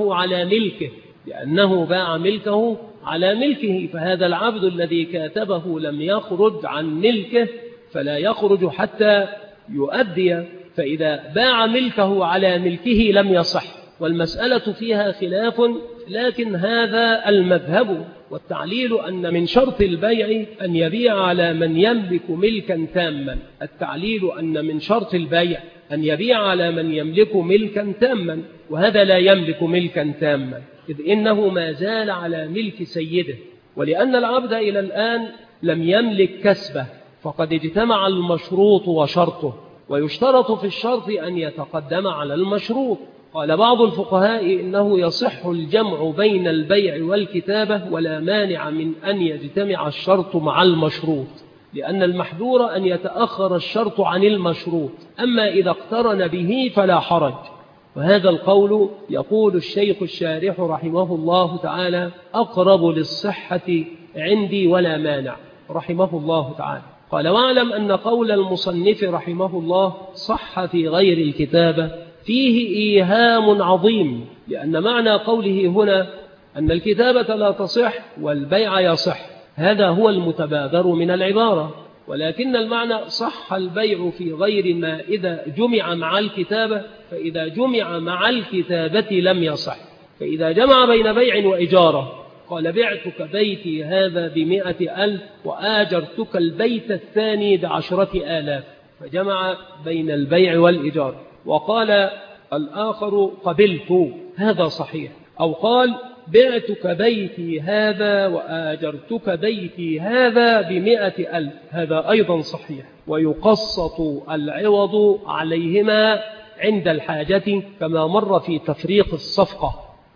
ملكه على ملكه، فهذا العبد الذي كاتبه لم يخرج عن ملكه فلا يخرج حتى يؤدي. فإذا باع ملكه على ملكه لم يصح، والمسألة فيها خلاف، لكن هذا المذهب. والتعليل أن من شرط البيع أن يبيع على من يملك ملكا تاما. التعليل أن من شرط البيع أن يبيع على من يملك ملكا تاما، وهذا لا يملك ملكا تاما، إذ إنه ما زال على ملك سيده. ولأن العبد إلى الآن لم يملك كسبه، فقد اجتمع المشروط وشرطه، ويشترط في الشرط أن يتقدم على المشروط. قال بعض الفقهاء: إنه يصح الجمع بين البيع والكتابة، ولا مانع من أن يجتمع الشرط مع المشروط، لأن المحذور أن يتأخر الشرط عن المشروط، أما إذا اقترن به فلا حرج. وهذا القول يقول الشيخ الشارح رحمه الله تعالى: أقرب للصحة عندي ولا مانع، رحمه الله تعالى. قال: واعلم أن قول المصنف رحمه الله صح في غير الكتابة فيه إيهام عظيم، لأن معنى قوله هنا أن الكتابة لا تصح والبيع يصح، هذا هو المتبادر من العبارة. ولكن المعنى صح البيع في غير ما إذا جمع مع الكتابة، فإذا جمع مع الكتابة لم يصح. فإذا جمع بين بيع وإجارة، قال: بعتك بيتي هذا ب100,000 وآجرتك البيت الثاني ب10,000، فجمع بين البيع والإجارة. وقال الآخر: قبلت، هذا صحيح. أو قال: بعتك بيتي هذا وآجرتك بيتي هذا ب100,000، هذا أيضا صحيح. ويقسط العوض عليهما عند الحاجة كما مر في تفريق الصفقة.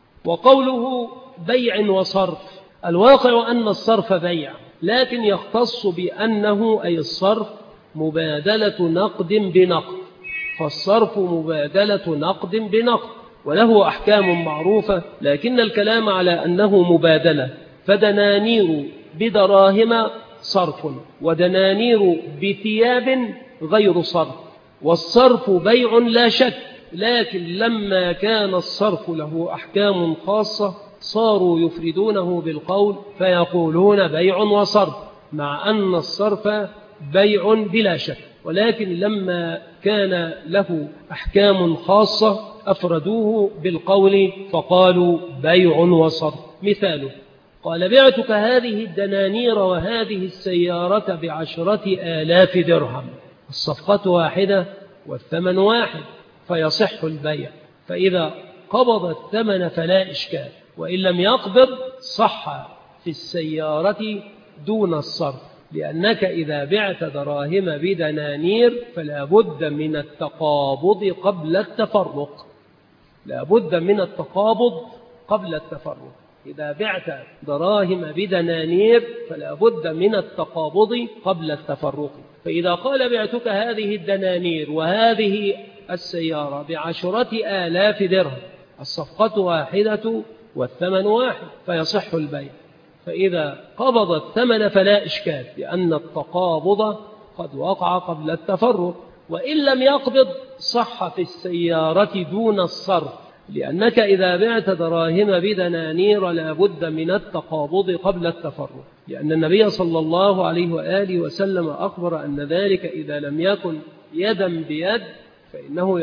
وقوله بيع وصرف، الواقع أن الصرف بيع، لكن يختص بأنه أي الصرف مبادلة نقد بنقد، فالصرف مبادلة نقد بنقد، وله أحكام معروفة، لكن الكلام على أنه مبادلة. فدنانير بدراهم صرف، ودنانير بثياب غير صرف. والصرف بيع لا شك، لكن لما كان الصرف له أحكام خاصة صاروا يفردونه بالقول فيقولون بيع وصرف، مع أن الصرف بيع بلا شك، ولكن لما كان له أحكام خاصة أفردوه بالقول فقالوا بيع وصرف. مثاله: قال: بعتك هذه الدنانير وهذه السيارة ب10,000 درهم، الصفقة واحدة والثمن واحد، فيصح البيع. فإذا قبض الثمن فلا إشكال، وإن لم يقبض صح في السيارة دون الصرف، لأنك إذا بعت دراهم بدنانير فلا بد من التقابض قبل التفرق، لا بد من التقابض قبل التفرق. إذا بعت دراهم بدنانير فلا بد من التقابض قبل التفرق. فإذا قال: بعتك هذه الدنانير وهذه السيارة ب10,000 درهم، الصفقة واحدة والثمن واحد، فيصح البيع. فإذا قبض الثمن فلا إشكال، لأن التقابض قد وقع قبل التفرق. وإن لم يقبض صح في السيارة دون الصرف، لأنك إذا بعت دراهم بدنانير لا بد من التقابض قبل التفرق، لأن النبي صلى الله عليه وآله وسلم أخبر أن ذلك إذا لم يكن يدا بيد فإنه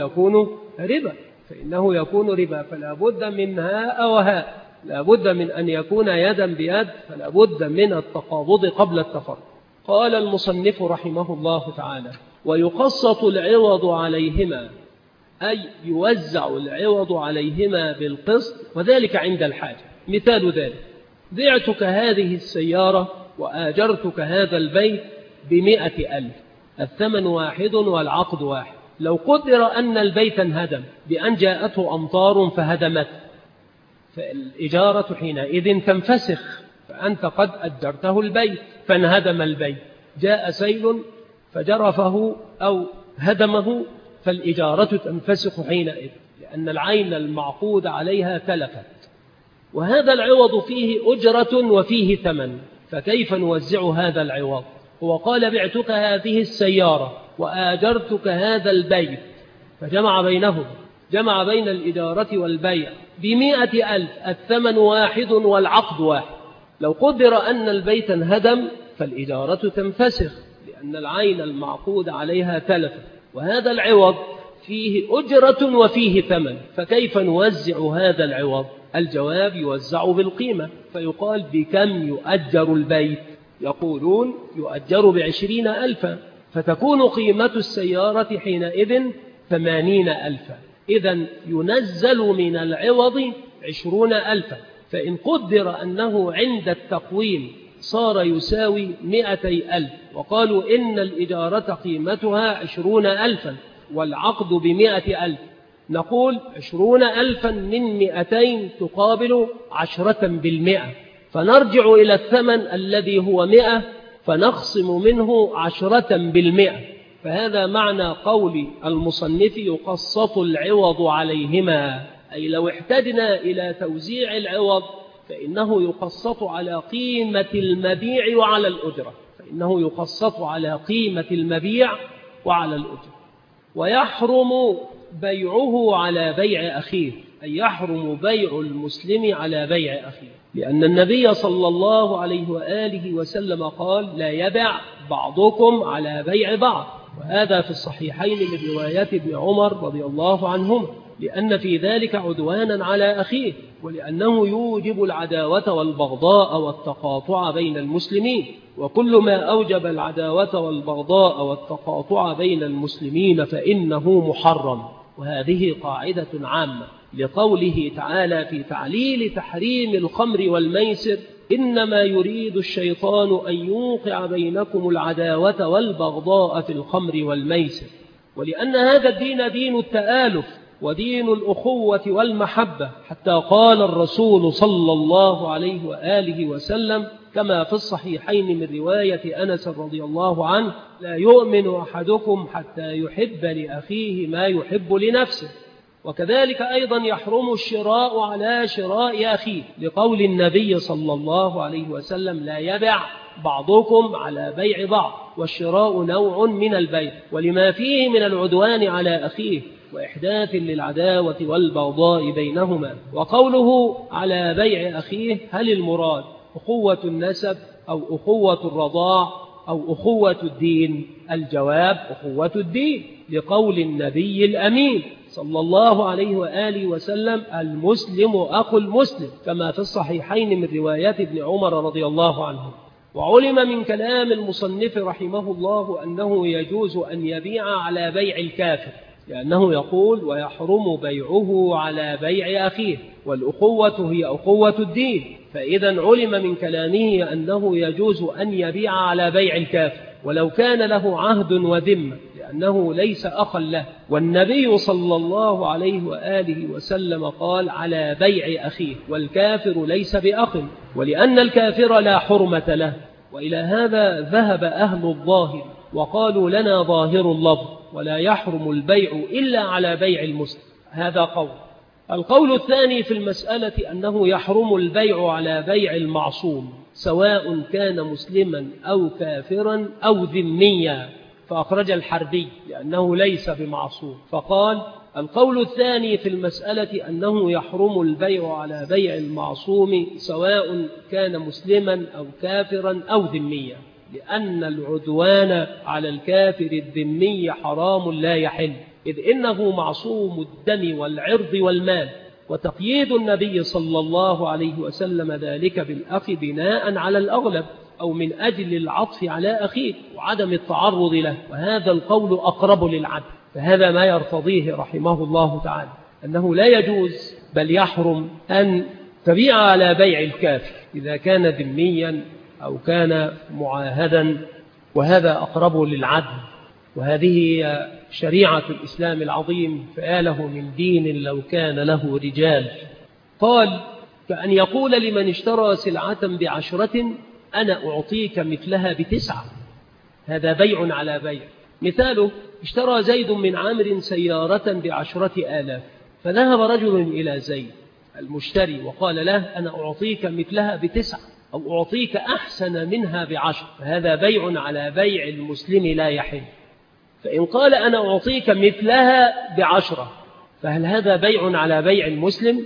يكون ربا، فلا بد من هاء وهاء، لا بد من أن يكون يدا بيد، فلا بد من التقابض قبل التفرق. قال المصنف رحمه الله تعالى: ويقسط العوض عليهما، أي يوزع العوض عليهما بالقسط، وذلك عند الحاجة. مثال ذلك: بعتك هذه السيارة وآجرتك هذا البيت ب100,000، الثمن واحد والعقد واحد. لو قدر أن البيت انهدم بأن جاءته أمطار فهدمته، فالإجارة حينئذ تنفسخ، فأنت قد أجرته البيت فانهدم البيت، جاء سيل فجرفه أو هدمه، فالإجارة تنفسخ حينئذ، لأن العين المعقود عليها تلفت. وهذا العوض فيه أجرة وفيه ثمن، فكيف نوزع هذا العوض؟ هو قال: بعتك هذه السيارة وآجرتك هذا البيت، فجمع بينهم، جمع بين الإجارة والبيع ب100,000، الثمن واحد والعقد واحد. لو قدر أن البيت انهدم فالإجارة تنفسخ، لأن العين المعقود عليها تلف، وهذا العوض فيه أجرة وفيه ثمن، فكيف نوزع هذا العوض؟ الجواب: يوزع بالقيمة، فيقال: بكم يؤجر البيت؟ يقولون: يؤجر ب20,000، فتكون قيمة السيارة حينئذ 80,000، إذن ينزل من العوض 20,000. فإن قدر أنه عند التقويم صار يساوي 200,000، وقالوا إن الإجارة قيمتها 20,000 والعقد ب100,000، نقول 20,000 من 200 تقابل 10%، فنرجع إلى الثمن الذي هو 100 فنخصم منه 10%. فهذا معنى قول المصنف: يقسط العوض عليهما، أي لو احتجنا إلى توزيع العوض فإنه يقسط على قيمة المبيع وعلى الأجرة، ويحرم بيعه على بيع أخيه، أي يحرم بيع المسلم على بيع أخيه، لأن النبي صلى الله عليه وآله وسلم قال: لا يبع بعضكم على بيع بعض، وهذا في الصحيحين من رواية ابن عمر رضي الله عنهما، لأن في ذلك عدوانا على أخيه، ولأنه يوجب العداوة والبغضاء والتقاطع بين المسلمين، وكل ما أوجب العداوة والبغضاء والتقاطع بين المسلمين فإنه محرم. وهذه قاعدة عامة لقوله تعالى في تعليل تحريم الخمر والميسر: إنما يريد الشيطان أن يوقع بينكم العداوة والبغضاء في الخمر والميسر. ولأن هذا الدين دين التآلف ودين الأخوة والمحبة، حتى قال الرسول صلى الله عليه وآله وسلم كما في الصحيحين من رواية أنس رضي الله عنه: لا يؤمن أحدكم حتى يحب لأخيه ما يحب لنفسه. وكذلك أيضا يحرم الشراء على شراء أخيه، لقول النبي صلى الله عليه وسلم: لا يبع بعضكم على بيع بعض، والشراء نوع من البيع، ولما فيه من العدوان على أخيه وإحداث للعداوة والبغضاء بينهما. وقوله على بيع أخيه، هل المراد أخوة النسب أو أخوة الرضاع أو أخوة الدين؟ الجواب: أخوة الدين، لقول النبي الأمين صلى الله عليه وآله وسلم: المسلم أخو المسلم، كما في الصحيحين من روايات ابن عمر رضي الله عنه. وعلم من كلام المصنف رحمه الله أنه يجوز أن يبيع على بيع الكافر، لأنه يقول: ويحرم بيعه على بيع أخيه، والأخوة هي أخوة الدين، فإذا علم من كلامه أنه يجوز أن يبيع على بيع الكافر ولو كان له عهد وذمة، لأنه ليس أخا له. والنبي صلى الله عليه وآله وسلم قال: على بيع أخيه، والكافر ليس بأخ، ولأن الكافر لا حرمة له. وإلى هذا ذهب أهل الظاهر وقالوا: لنا ظاهر اللفظ ولا يحرم البيع إلا على بيع المسلم. هذا قول. القول الثاني في المسألة أنه يحرم البيع على بيع المعصوم، سواء كان مسلما أو كافرا أو ذميا، فأخرج الحربي لأنه ليس بمعصوم، فقال: القول الثاني في المسألة أنه يحرم البيع على بيع المعصوم سواء كان مسلما أو كافرا أو ذميا، لأن العدوان على الكافر الذمي حرام لا يحل، إذ إنه معصوم الدم والعرض والمال، وتقييد النبي صلى الله عليه وسلم ذلك بالأخ بناء على الأغلب أو من أجل العطف على أخيه وعدم التعرض له، وهذا القول أقرب للعدل. فهذا ما يرتضيه رحمه الله تعالى، أنه لا يجوز بل يحرم أن تبيع على بيع الكافر إذا كان ذميا أو كان معاهدا، وهذا أقرب للعدل. وهذه شريعة الإسلام العظيم، فآله من دين لو كان له رجال. قال: كأن يقول لمن اشترى سلعة ب10 أنا أعطيك مثلها ب9، هذا بيع على بيع. مثاله: اشترى زيد من عامر سيارة ب10,000، فذهب رجل إلى زيد المشتري وقال له: أنا أعطيك مثلها ب9 أو أعطيك أحسن منها ب10، فهذا بيع على بيع المسلم لا يحل. فإن قال: أنا أعطيك مثلها ب10، فهل هذا بيع على بيع المسلم؟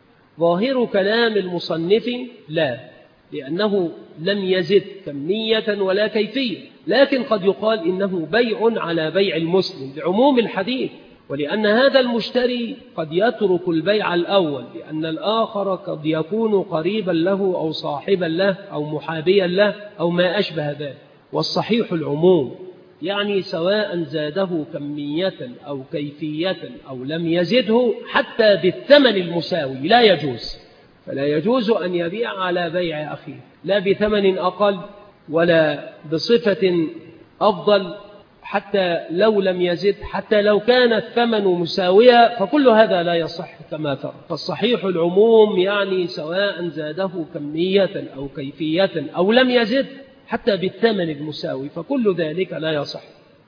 ظاهر كلام المصنف لا، لأنه لم يزد كمية ولا كيفية، لكن قد يقال إنه بيع على بيع المسلم بعموم الحديث، ولأن هذا المشتري قد يترك البيع الأول لأن الآخر قد يكون قريبا له أو صاحبا له أو محابيا له أو ما أشبه ذلك. والصحيح العموم، يعني سواء زاده كمية أو كيفية أو لم يزده حتى بالثمن المساوي لا يجوز. فلا يجوز أن يبيع على بيع أخيه لا بثمن أقل ولا بصفة أفضل، حتى لو لم يزد، حتى لو كان الثمن مساويا، فكل هذا لا يصح كما ترى. فالصحيح العموم، يعني سواء زاده كمية أو كيفية أو لم يزد حتى بالثمن المساوي، فكل ذلك لا يصح.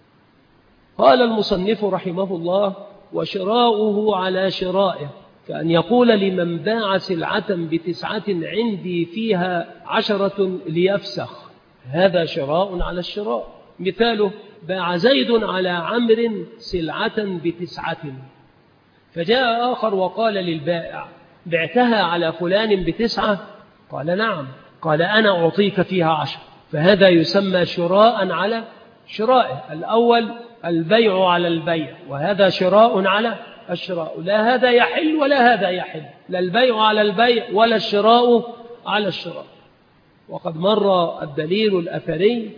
قال المصنف رحمه الله: وشراؤه على شرائه، كأن يقول لمن باع سلعة ب9 عندي فيها 10 ليفسخ، هذا شراء على الشراء. مثاله: باع زيد على عمرو سلعة ب9، فجاء آخر وقال للبائع: بعتها على فلان ب9؟ قال: نعم. قال: أنا أعطيك فيها 10، فهذا يسمى شراء على شرائه. الأول البيع على البيع، وهذا شراء على الشراء، لا هذا يحل ولا هذا يحل، لا البيع على البيع ولا الشراء على الشراء. وقد مر الدليل الأثري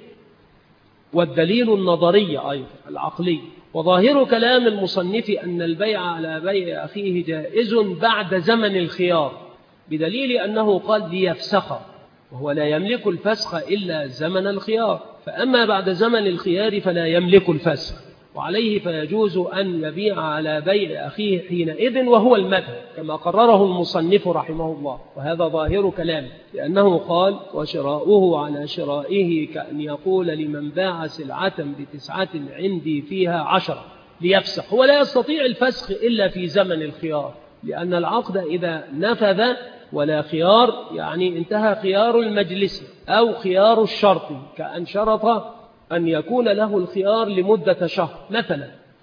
والدليل النظري أيضا العقلي. وظاهر كلام المصنف أن البيع على بيع أخيه جائز بعد زمن الخيار، بدليل أنه قال ليفسخ، وهو لا يملك الفسخ إلا زمن الخيار، فأما بعد زمن الخيار فلا يملك الفسخ، وعليه فيجوز أن يبيع على بيع أخيه حينئذ، وهو المذهب كما قرره المصنف رحمه الله. وهذا ظاهر كلامه، لأنه قال: وشراؤه على شرائه، كأن يقول لمن باع سلعة ب9 عندي فيها 10 ليفسخ. هو لا يستطيع الفسخ إلا في زمن الخيار، لأن العقد إذا نفذ ولا خيار، يعني انتهى خيار المجلس أو خيار الشرط، كأن شرط أن يكون له الخيار لمدة شهر مثلا،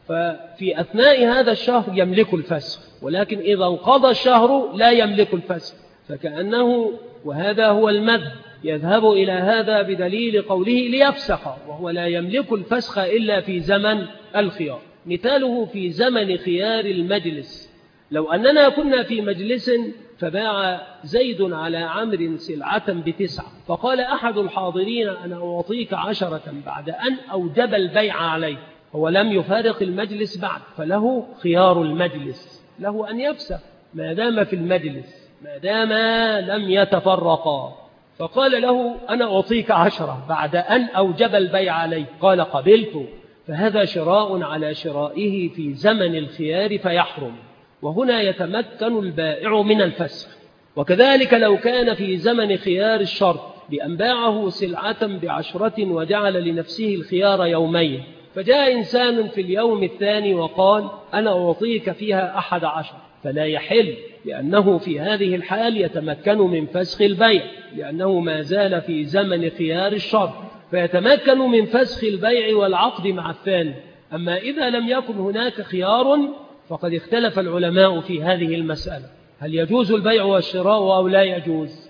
ففي أثناء هذا الشهر يملك الفسخ، ولكن إذا انقضى الشهر لا يملك الفسخ، فكأنه، وهذا هو المذهب، يذهب إلى هذا بدليل قوله ليفسخ، وهو لا يملك الفسخ إلا في زمن الخيار. مثاله في زمن خيار المجلس: لو أننا كنا في مجلس فباع زيد على عمرو سلعة ب9، فقال أحد الحاضرين: أنا أعطيك 10 بعد أن أوجب البيع عليه، هو لم يفارق المجلس بعد، فله خيار المجلس، له أن يفسخ ما دام في المجلس، ما دام لم يتفرقا. فقال له: أنا أعطيك 10 بعد أن أوجب البيع عليه، قال: قبلت، فهذا شراء على شرائه في زمن الخيار فيحرم، وهنا يتمكن البائع من الفسخ. وكذلك لو كان في زمن خيار الشرط بأن باعه سلعة ب10 وجعل لنفسه الخيار يومين، فجاء إنسان في اليوم الثاني وقال: أنا أعطيك فيها 11، فلا يحل، لأنه في هذه الحال يتمكن من فسخ البيع، لأنه ما زال في زمن خيار الشرط، فيتمكن من فسخ البيع والعقد مع الثاني. أما إذا لم يكن هناك خيار فقد اختلف العلماء في هذه المسألة، هل يجوز البيع والشراء أو لا يجوز؟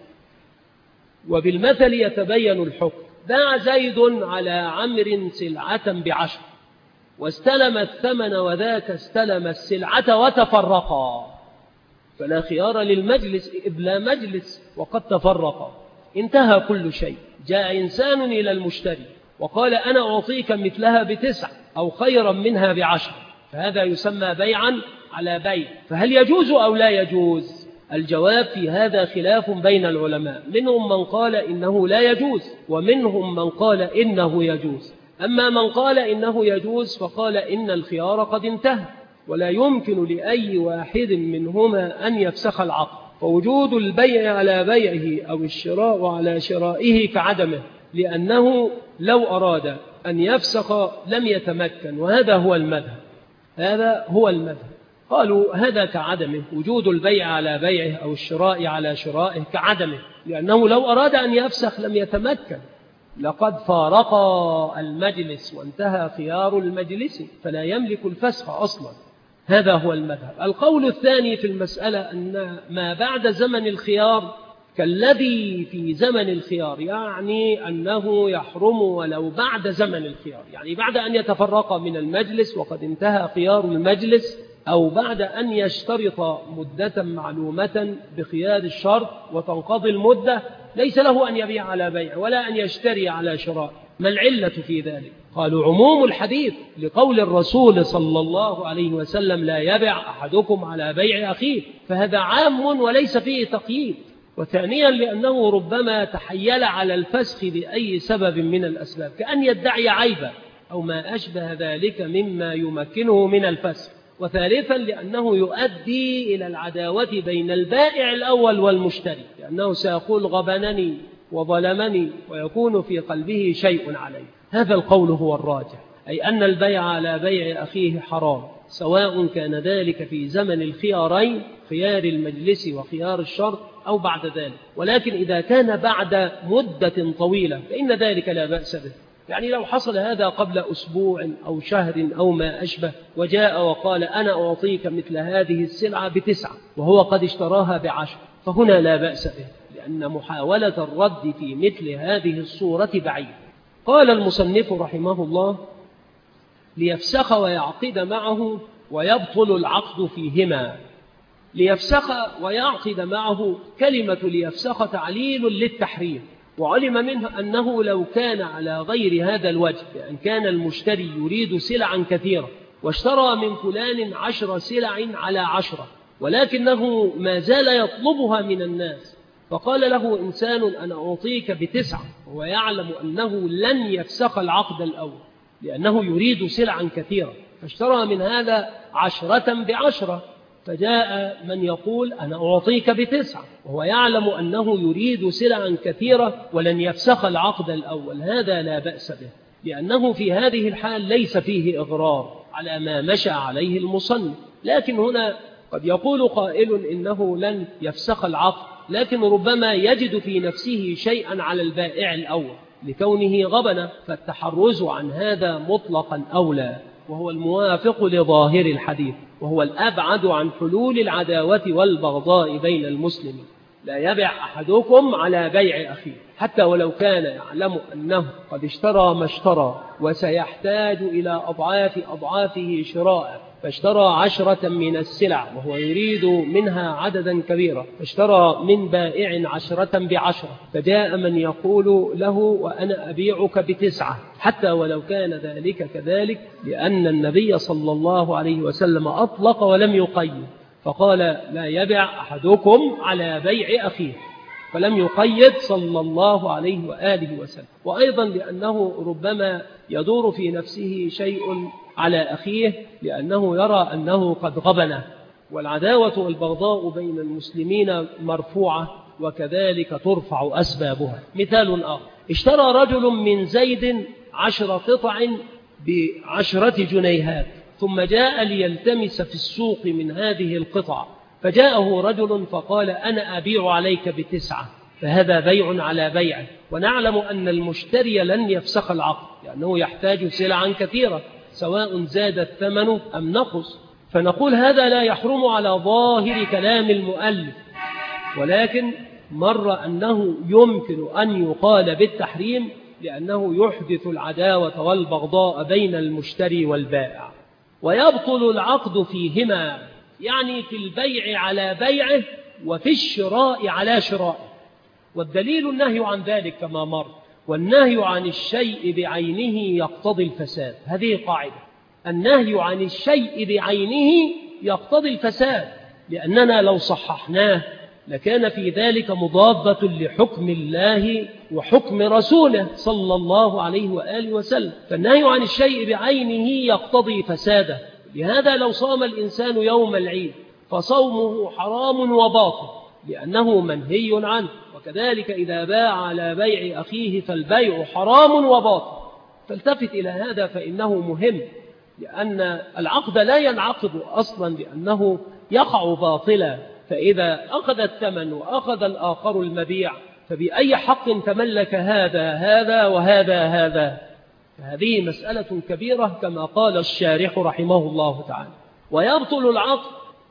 وبالمثل يتبين الحكم. باع زيد على عمرو سلعة ب10 واستلم الثمن وذاك استلم السلعة وتفرقا، فلا خيار للمجلس إذ لا مجلس وقد تفرقا، انتهى كل شيء. جاء إنسان إلى المشتري وقال أنا أعطيك مثلها ب9 أو خيرا منها ب10، فهذا يسمى بيعا على بيع. فهل يجوز أو لا يجوز؟ الجواب في هذا خلاف بين العلماء، منهم من قال إنه لا يجوز ومنهم من قال إنه يجوز. أما من قال إنه يجوز فقال إن الخيار قد انتهى ولا يمكن لأي واحد منهما أن يفسخ العقد، فوجود البيع على بيعه أو الشراء على شرائه كعدمه، لأنه لو أراد أن يفسخ لم يتمكن، وهذا هو المذهب. هذا هو المذهب. قالوا هذا كعدمه، وجود البيع على بيعه أو الشراء على شرائه كعدمه، لأنه لو أراد أن يفسخ لم يتمكن، لقد فارق المجلس وانتهى خيار المجلس فلا يملك الفسخ أصلا. هذا هو المذهب. القول الثاني في المسألة أن ما بعد زمن الخيار كالذي في زمن الخيار، يعني أنه يحرم ولو بعد زمن الخيار، يعني بعد أن يتفرق من المجلس وقد انتهى خيار المجلس، أو بعد أن يشترط مدة معلومة بخيار الشرط وتنقضي المدة، ليس له أن يبيع على بيع ولا أن يشتري على شراء. ما العلة في ذلك؟ قالوا عموم الحديث لقول الرسول صلى الله عليه وسلم لا يبع أحدكم على بيع أخيه، فهذا عام وليس فيه تقييد. وثانيا لأنه ربما تحيل على الفسخ لأي سبب من الأسباب، كأن يدعي عيبا أو ما أشبه ذلك مما يمكنه من الفسخ. وثالثا لأنه يؤدي إلى العداوة بين البائع الأول والمشتري، لأنه سيقول غبنني وظلمني ويكون في قلبه شيء عليه. هذا القول هو الراجح، أي أن البيع على بيع أخيه حرام، سواء كان ذلك في زمن الخيارين، خيار المجلس وخيار الشرط، أو بعد ذلك. ولكن إذا كان بعد مدة طويلة فإن ذلك لا بأس به. يعني لو حصل هذا قبل أسبوع أو شهر أو ما أشبه، وجاء وقال أنا أعطيك مثل هذه السلعة ب9 وهو قد اشتراها ب10، فهنا لا بأس به، لأن محاولة الرد في مثل هذه الصورة بعيد. قال المصنف رحمه الله ليفسخ ويعقد معه ويبطل العقد فيهما. ليفسخ ويعقد معه، كلمة ليفسخ تعليل للتحريم، وعلم منه أنه لو كان على غير هذا الوجه، لأن كان المشتري يريد سلعا كثيرة واشترى من فلان 10 سلع على 10، ولكنه ما زال يطلبها من الناس، فقال له إنسان أنا أعطيك ب9، وهو يعلم أنه لن يفسخ العقد الأول لأنه يريد سلعا كثيرة، فاشترى من هذا 10 ب10، فجاء من يقول أنا أعطيك ب9 وهو يعلم أنه يريد سلعا كثيرة ولن يفسخ العقد الأول، هذا لا بأس به، لأنه في هذه الحال ليس فيه إغرار على ما مشى عليه المصنف. لكن هنا قد يقول قائل إنه لن يفسخ العقد، لكن ربما يجد في نفسه شيئا على البائع الأول لكونه غبن، فالتحرز عن هذا مطلقا أولى، وهو الموافق لظاهر الحديث، وهو الأبعد عن حلول العداوة والبغضاء بين المسلمين. لا يبع أحدكم على بيع أخيه، حتى ولو كان يعلم أنه قد اشترى ما اشترى وسيحتاج إلى أضعافه شراء، فاشترى 10 من السلع وهو يريد منها عددا كبيرا، فاشترى من بائع 10 ب10، فجاء من يقول له وأنا أبيعك ب9، حتى ولو كان ذلك كذلك، لأن النبي صلى الله عليه وسلم أطلق ولم يقيد، فقال لا يبع أحدكم على بيع أخيه، فلم يقيد صلى الله عليه وآله وسلم. وأيضا لأنه ربما يدور في نفسه شيء على أخيه لأنه يرى أنه قد غبنه، والعداوة والبغضاء بين المسلمين مرفوعة وكذلك ترفع أسبابها. مثال آخر، اشترى رجل من زيد 10 قطع ب10 جنيهات، ثم جاء ليلتمس في السوق من هذه القطع، فجاءه رجل فقال أنا أبيع عليك ب9، فهذا بيع على بيع، ونعلم أن المشتري لن يفسخ العقد لأنه يحتاج سلعا كثيرة سواء زاد الثمن أم نقص، فنقول هذا لا يحرم على ظاهر كلام المؤلف، ولكن مر أنه يمكن أن يقال بالتحريم لأنه يحدث العداوة والبغضاء بين المشتري والبائع. ويبطل العقد فيهما، يعني في البيع على بيعه وفي الشراء على شرائه، والدليل النهي عن ذلك كما مر. والنهي عن الشيء بعينه يقتضي الفساد، هذه قاعدة، النهي عن الشيء بعينه يقتضي الفساد، لأننا لو صححناه لكان في ذلك مضادة لحكم الله وحكم رسوله صلى الله عليه وآله وسلم. فالنهي عن الشيء بعينه يقتضي فساده. لهذا لو صام الإنسان يوم العيد فصومه حرام وباطل لأنه منهي عنه، وكذلك إذا باع على بيع أخيه فالبيع حرام وباطل. فالتفت إلى هذا فإنه مهم، لأن العقد لا ينعقد أصلا لأنه يقع باطلا، فإذا أخذ الثمن وأخذ الآخر المبيع فبأي حق تملك هذا وهذا هذا؟ هذه مسألة كبيرة كما قال الشارح رحمه الله تعالى. ويبطل العقد،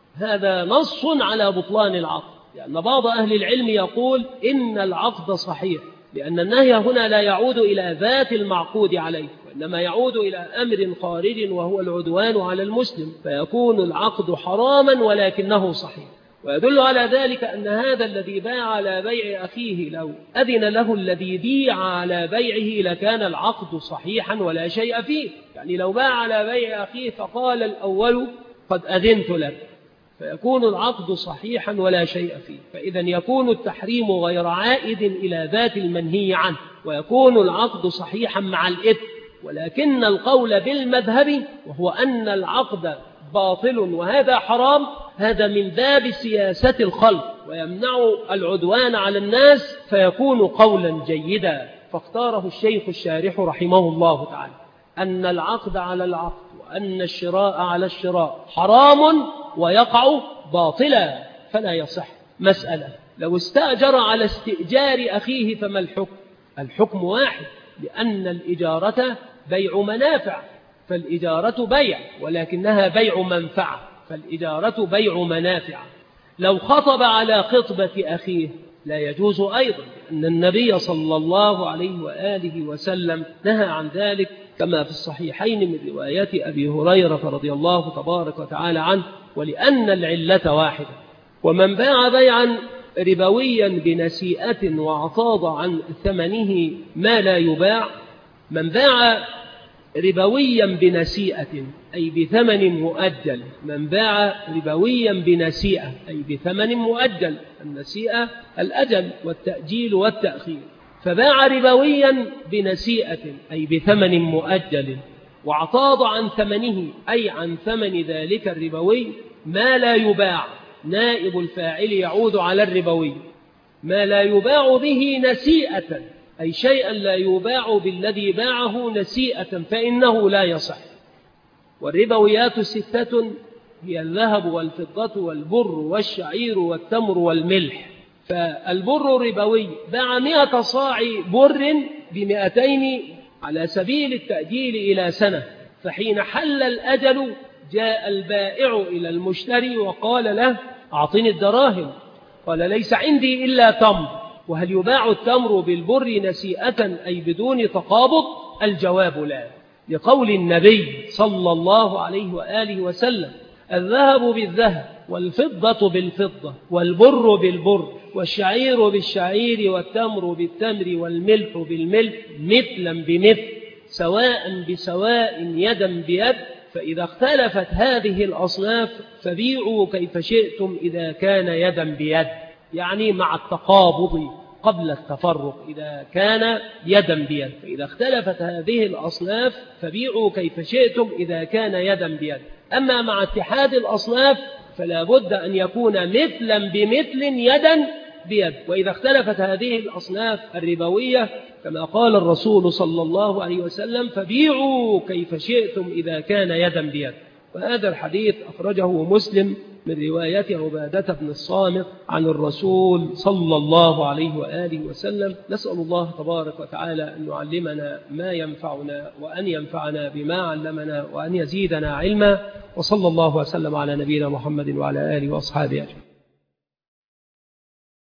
هذا نص على بطلان العقد، لأن بعض أهل العلم يقول إن العقد صحيح، لأن النهي هنا لا يعود إلى ذات المعقود عليه، وإنما يعود إلى أمر خارج وهو العدوان على المسلم، فيكون العقد حراما ولكنه صحيح. ويدل على ذلك أن هذا الذي باع على بيع أخيه لو أذن له الذي بيع على بيعه لكان العقد صحيحا ولا شيء فيه. يعني لو باع على بيع أخيه فقال الأول قد أذنت لك، فيكون العقد صحيحا ولا شيء فيه، فإذا يكون التحريم غير عائد إلى ذات المنهي عنه، ويكون العقد صحيحا مع الإثم. ولكن القول بالمذهب وهو أن العقد باطل وهذا حرام، هذا من باب سياسة الخلق ويمنع العدوان على الناس، فيكون قولا جيدا. فاختاره الشيخ الشارح رحمه الله تعالى أن العقد على العقد وأن الشراء على الشراء حرام ويقع باطلا فلا يصح. مسألة لو استأجر على استئجار أخيه فما الحكم؟ الحكم واحد، لأن الإجارة بيع منافع، فالإجارة بيع ولكنها بيع منفعة، فالإجارة بيع منافع. لو خطب على خطبة أخيه لا يجوز أيضا، لأن النبي صلى الله عليه وآله وسلم نهى عن ذلك كما في الصحيحين من رواية أبي هريرة رضي الله تبارك وتعالى عنه، ولأن العلة واحدة. ومن باع بيعا ربويا بنسيئة واعتاض عن ثمنه ما لا يباع، من باع ربويا بنسيئة أي بثمن مؤجل، من باع ربويا بنسيئة أي بثمن مؤجل، النسيئة الأجل والتأجيل والتأخير، فباع ربويا بنسيئة أي بثمن مؤجل واعتاض عن ثمنه أي عن ثمن ذلك الربوي ما لا يباع، نائب الفاعل يعود على الربوي، ما لا يباع به نسيئة أي شيئا لا يباع بالذي باعه نسيئة فإنه لا يصح. والربويات 6 هي الذهب والفضة والبر والشعير والتمر والملح. فالبر ربوي، باع 100 صاع بر ب200 على سبيل التأجيل إلى سنة، فحين حل الأجل جاء البائع إلى المشتري وقال له أعطني الدراهم، قال ليس عندي إلا تمر. وهل يباع التمر بالبر نسيئة أي بدون تقابض؟ الجواب لا، لقول النبي صلى الله عليه وآله وسلم الذهب بالذهب والفضة بالفضة والبر بالبر والشعير بالشعير والتمر بالتمر والملح بالملح مثلا بمثل سواء بسواء يدا بيد، فإذا اختلفت هذه الأصناف فبيعوا كيف شئتم إذا كان يدا بيد، يعني مع التقابض قبل التفرق إذا كان يدا بيد. فإذا اختلفت هذه الأصناف فبيعوا كيف شئتم إذا كان يدا بيد. أما مع اتحاد الأصناف فلا بد أن يكون مثلا بمثل يدا بيد. وإذا اختلفت هذه الأصناف الربوية كما قال الرسول صلى الله عليه وسلم فبيعوا كيف شئتم إذا كان يدا بيد. وهذا الحديث أخرجه مسلم من رواية عبادة بن الصامت عن الرسول صلى الله عليه وآله وسلم. نسأل الله تبارك وتعالى أن يعلمنا ما ينفعنا وأن ينفعنا بما علمنا وأن يزيدنا علما وصلى الله وسلم على نبينا محمد وعلى آله وأصحابه أجمعين.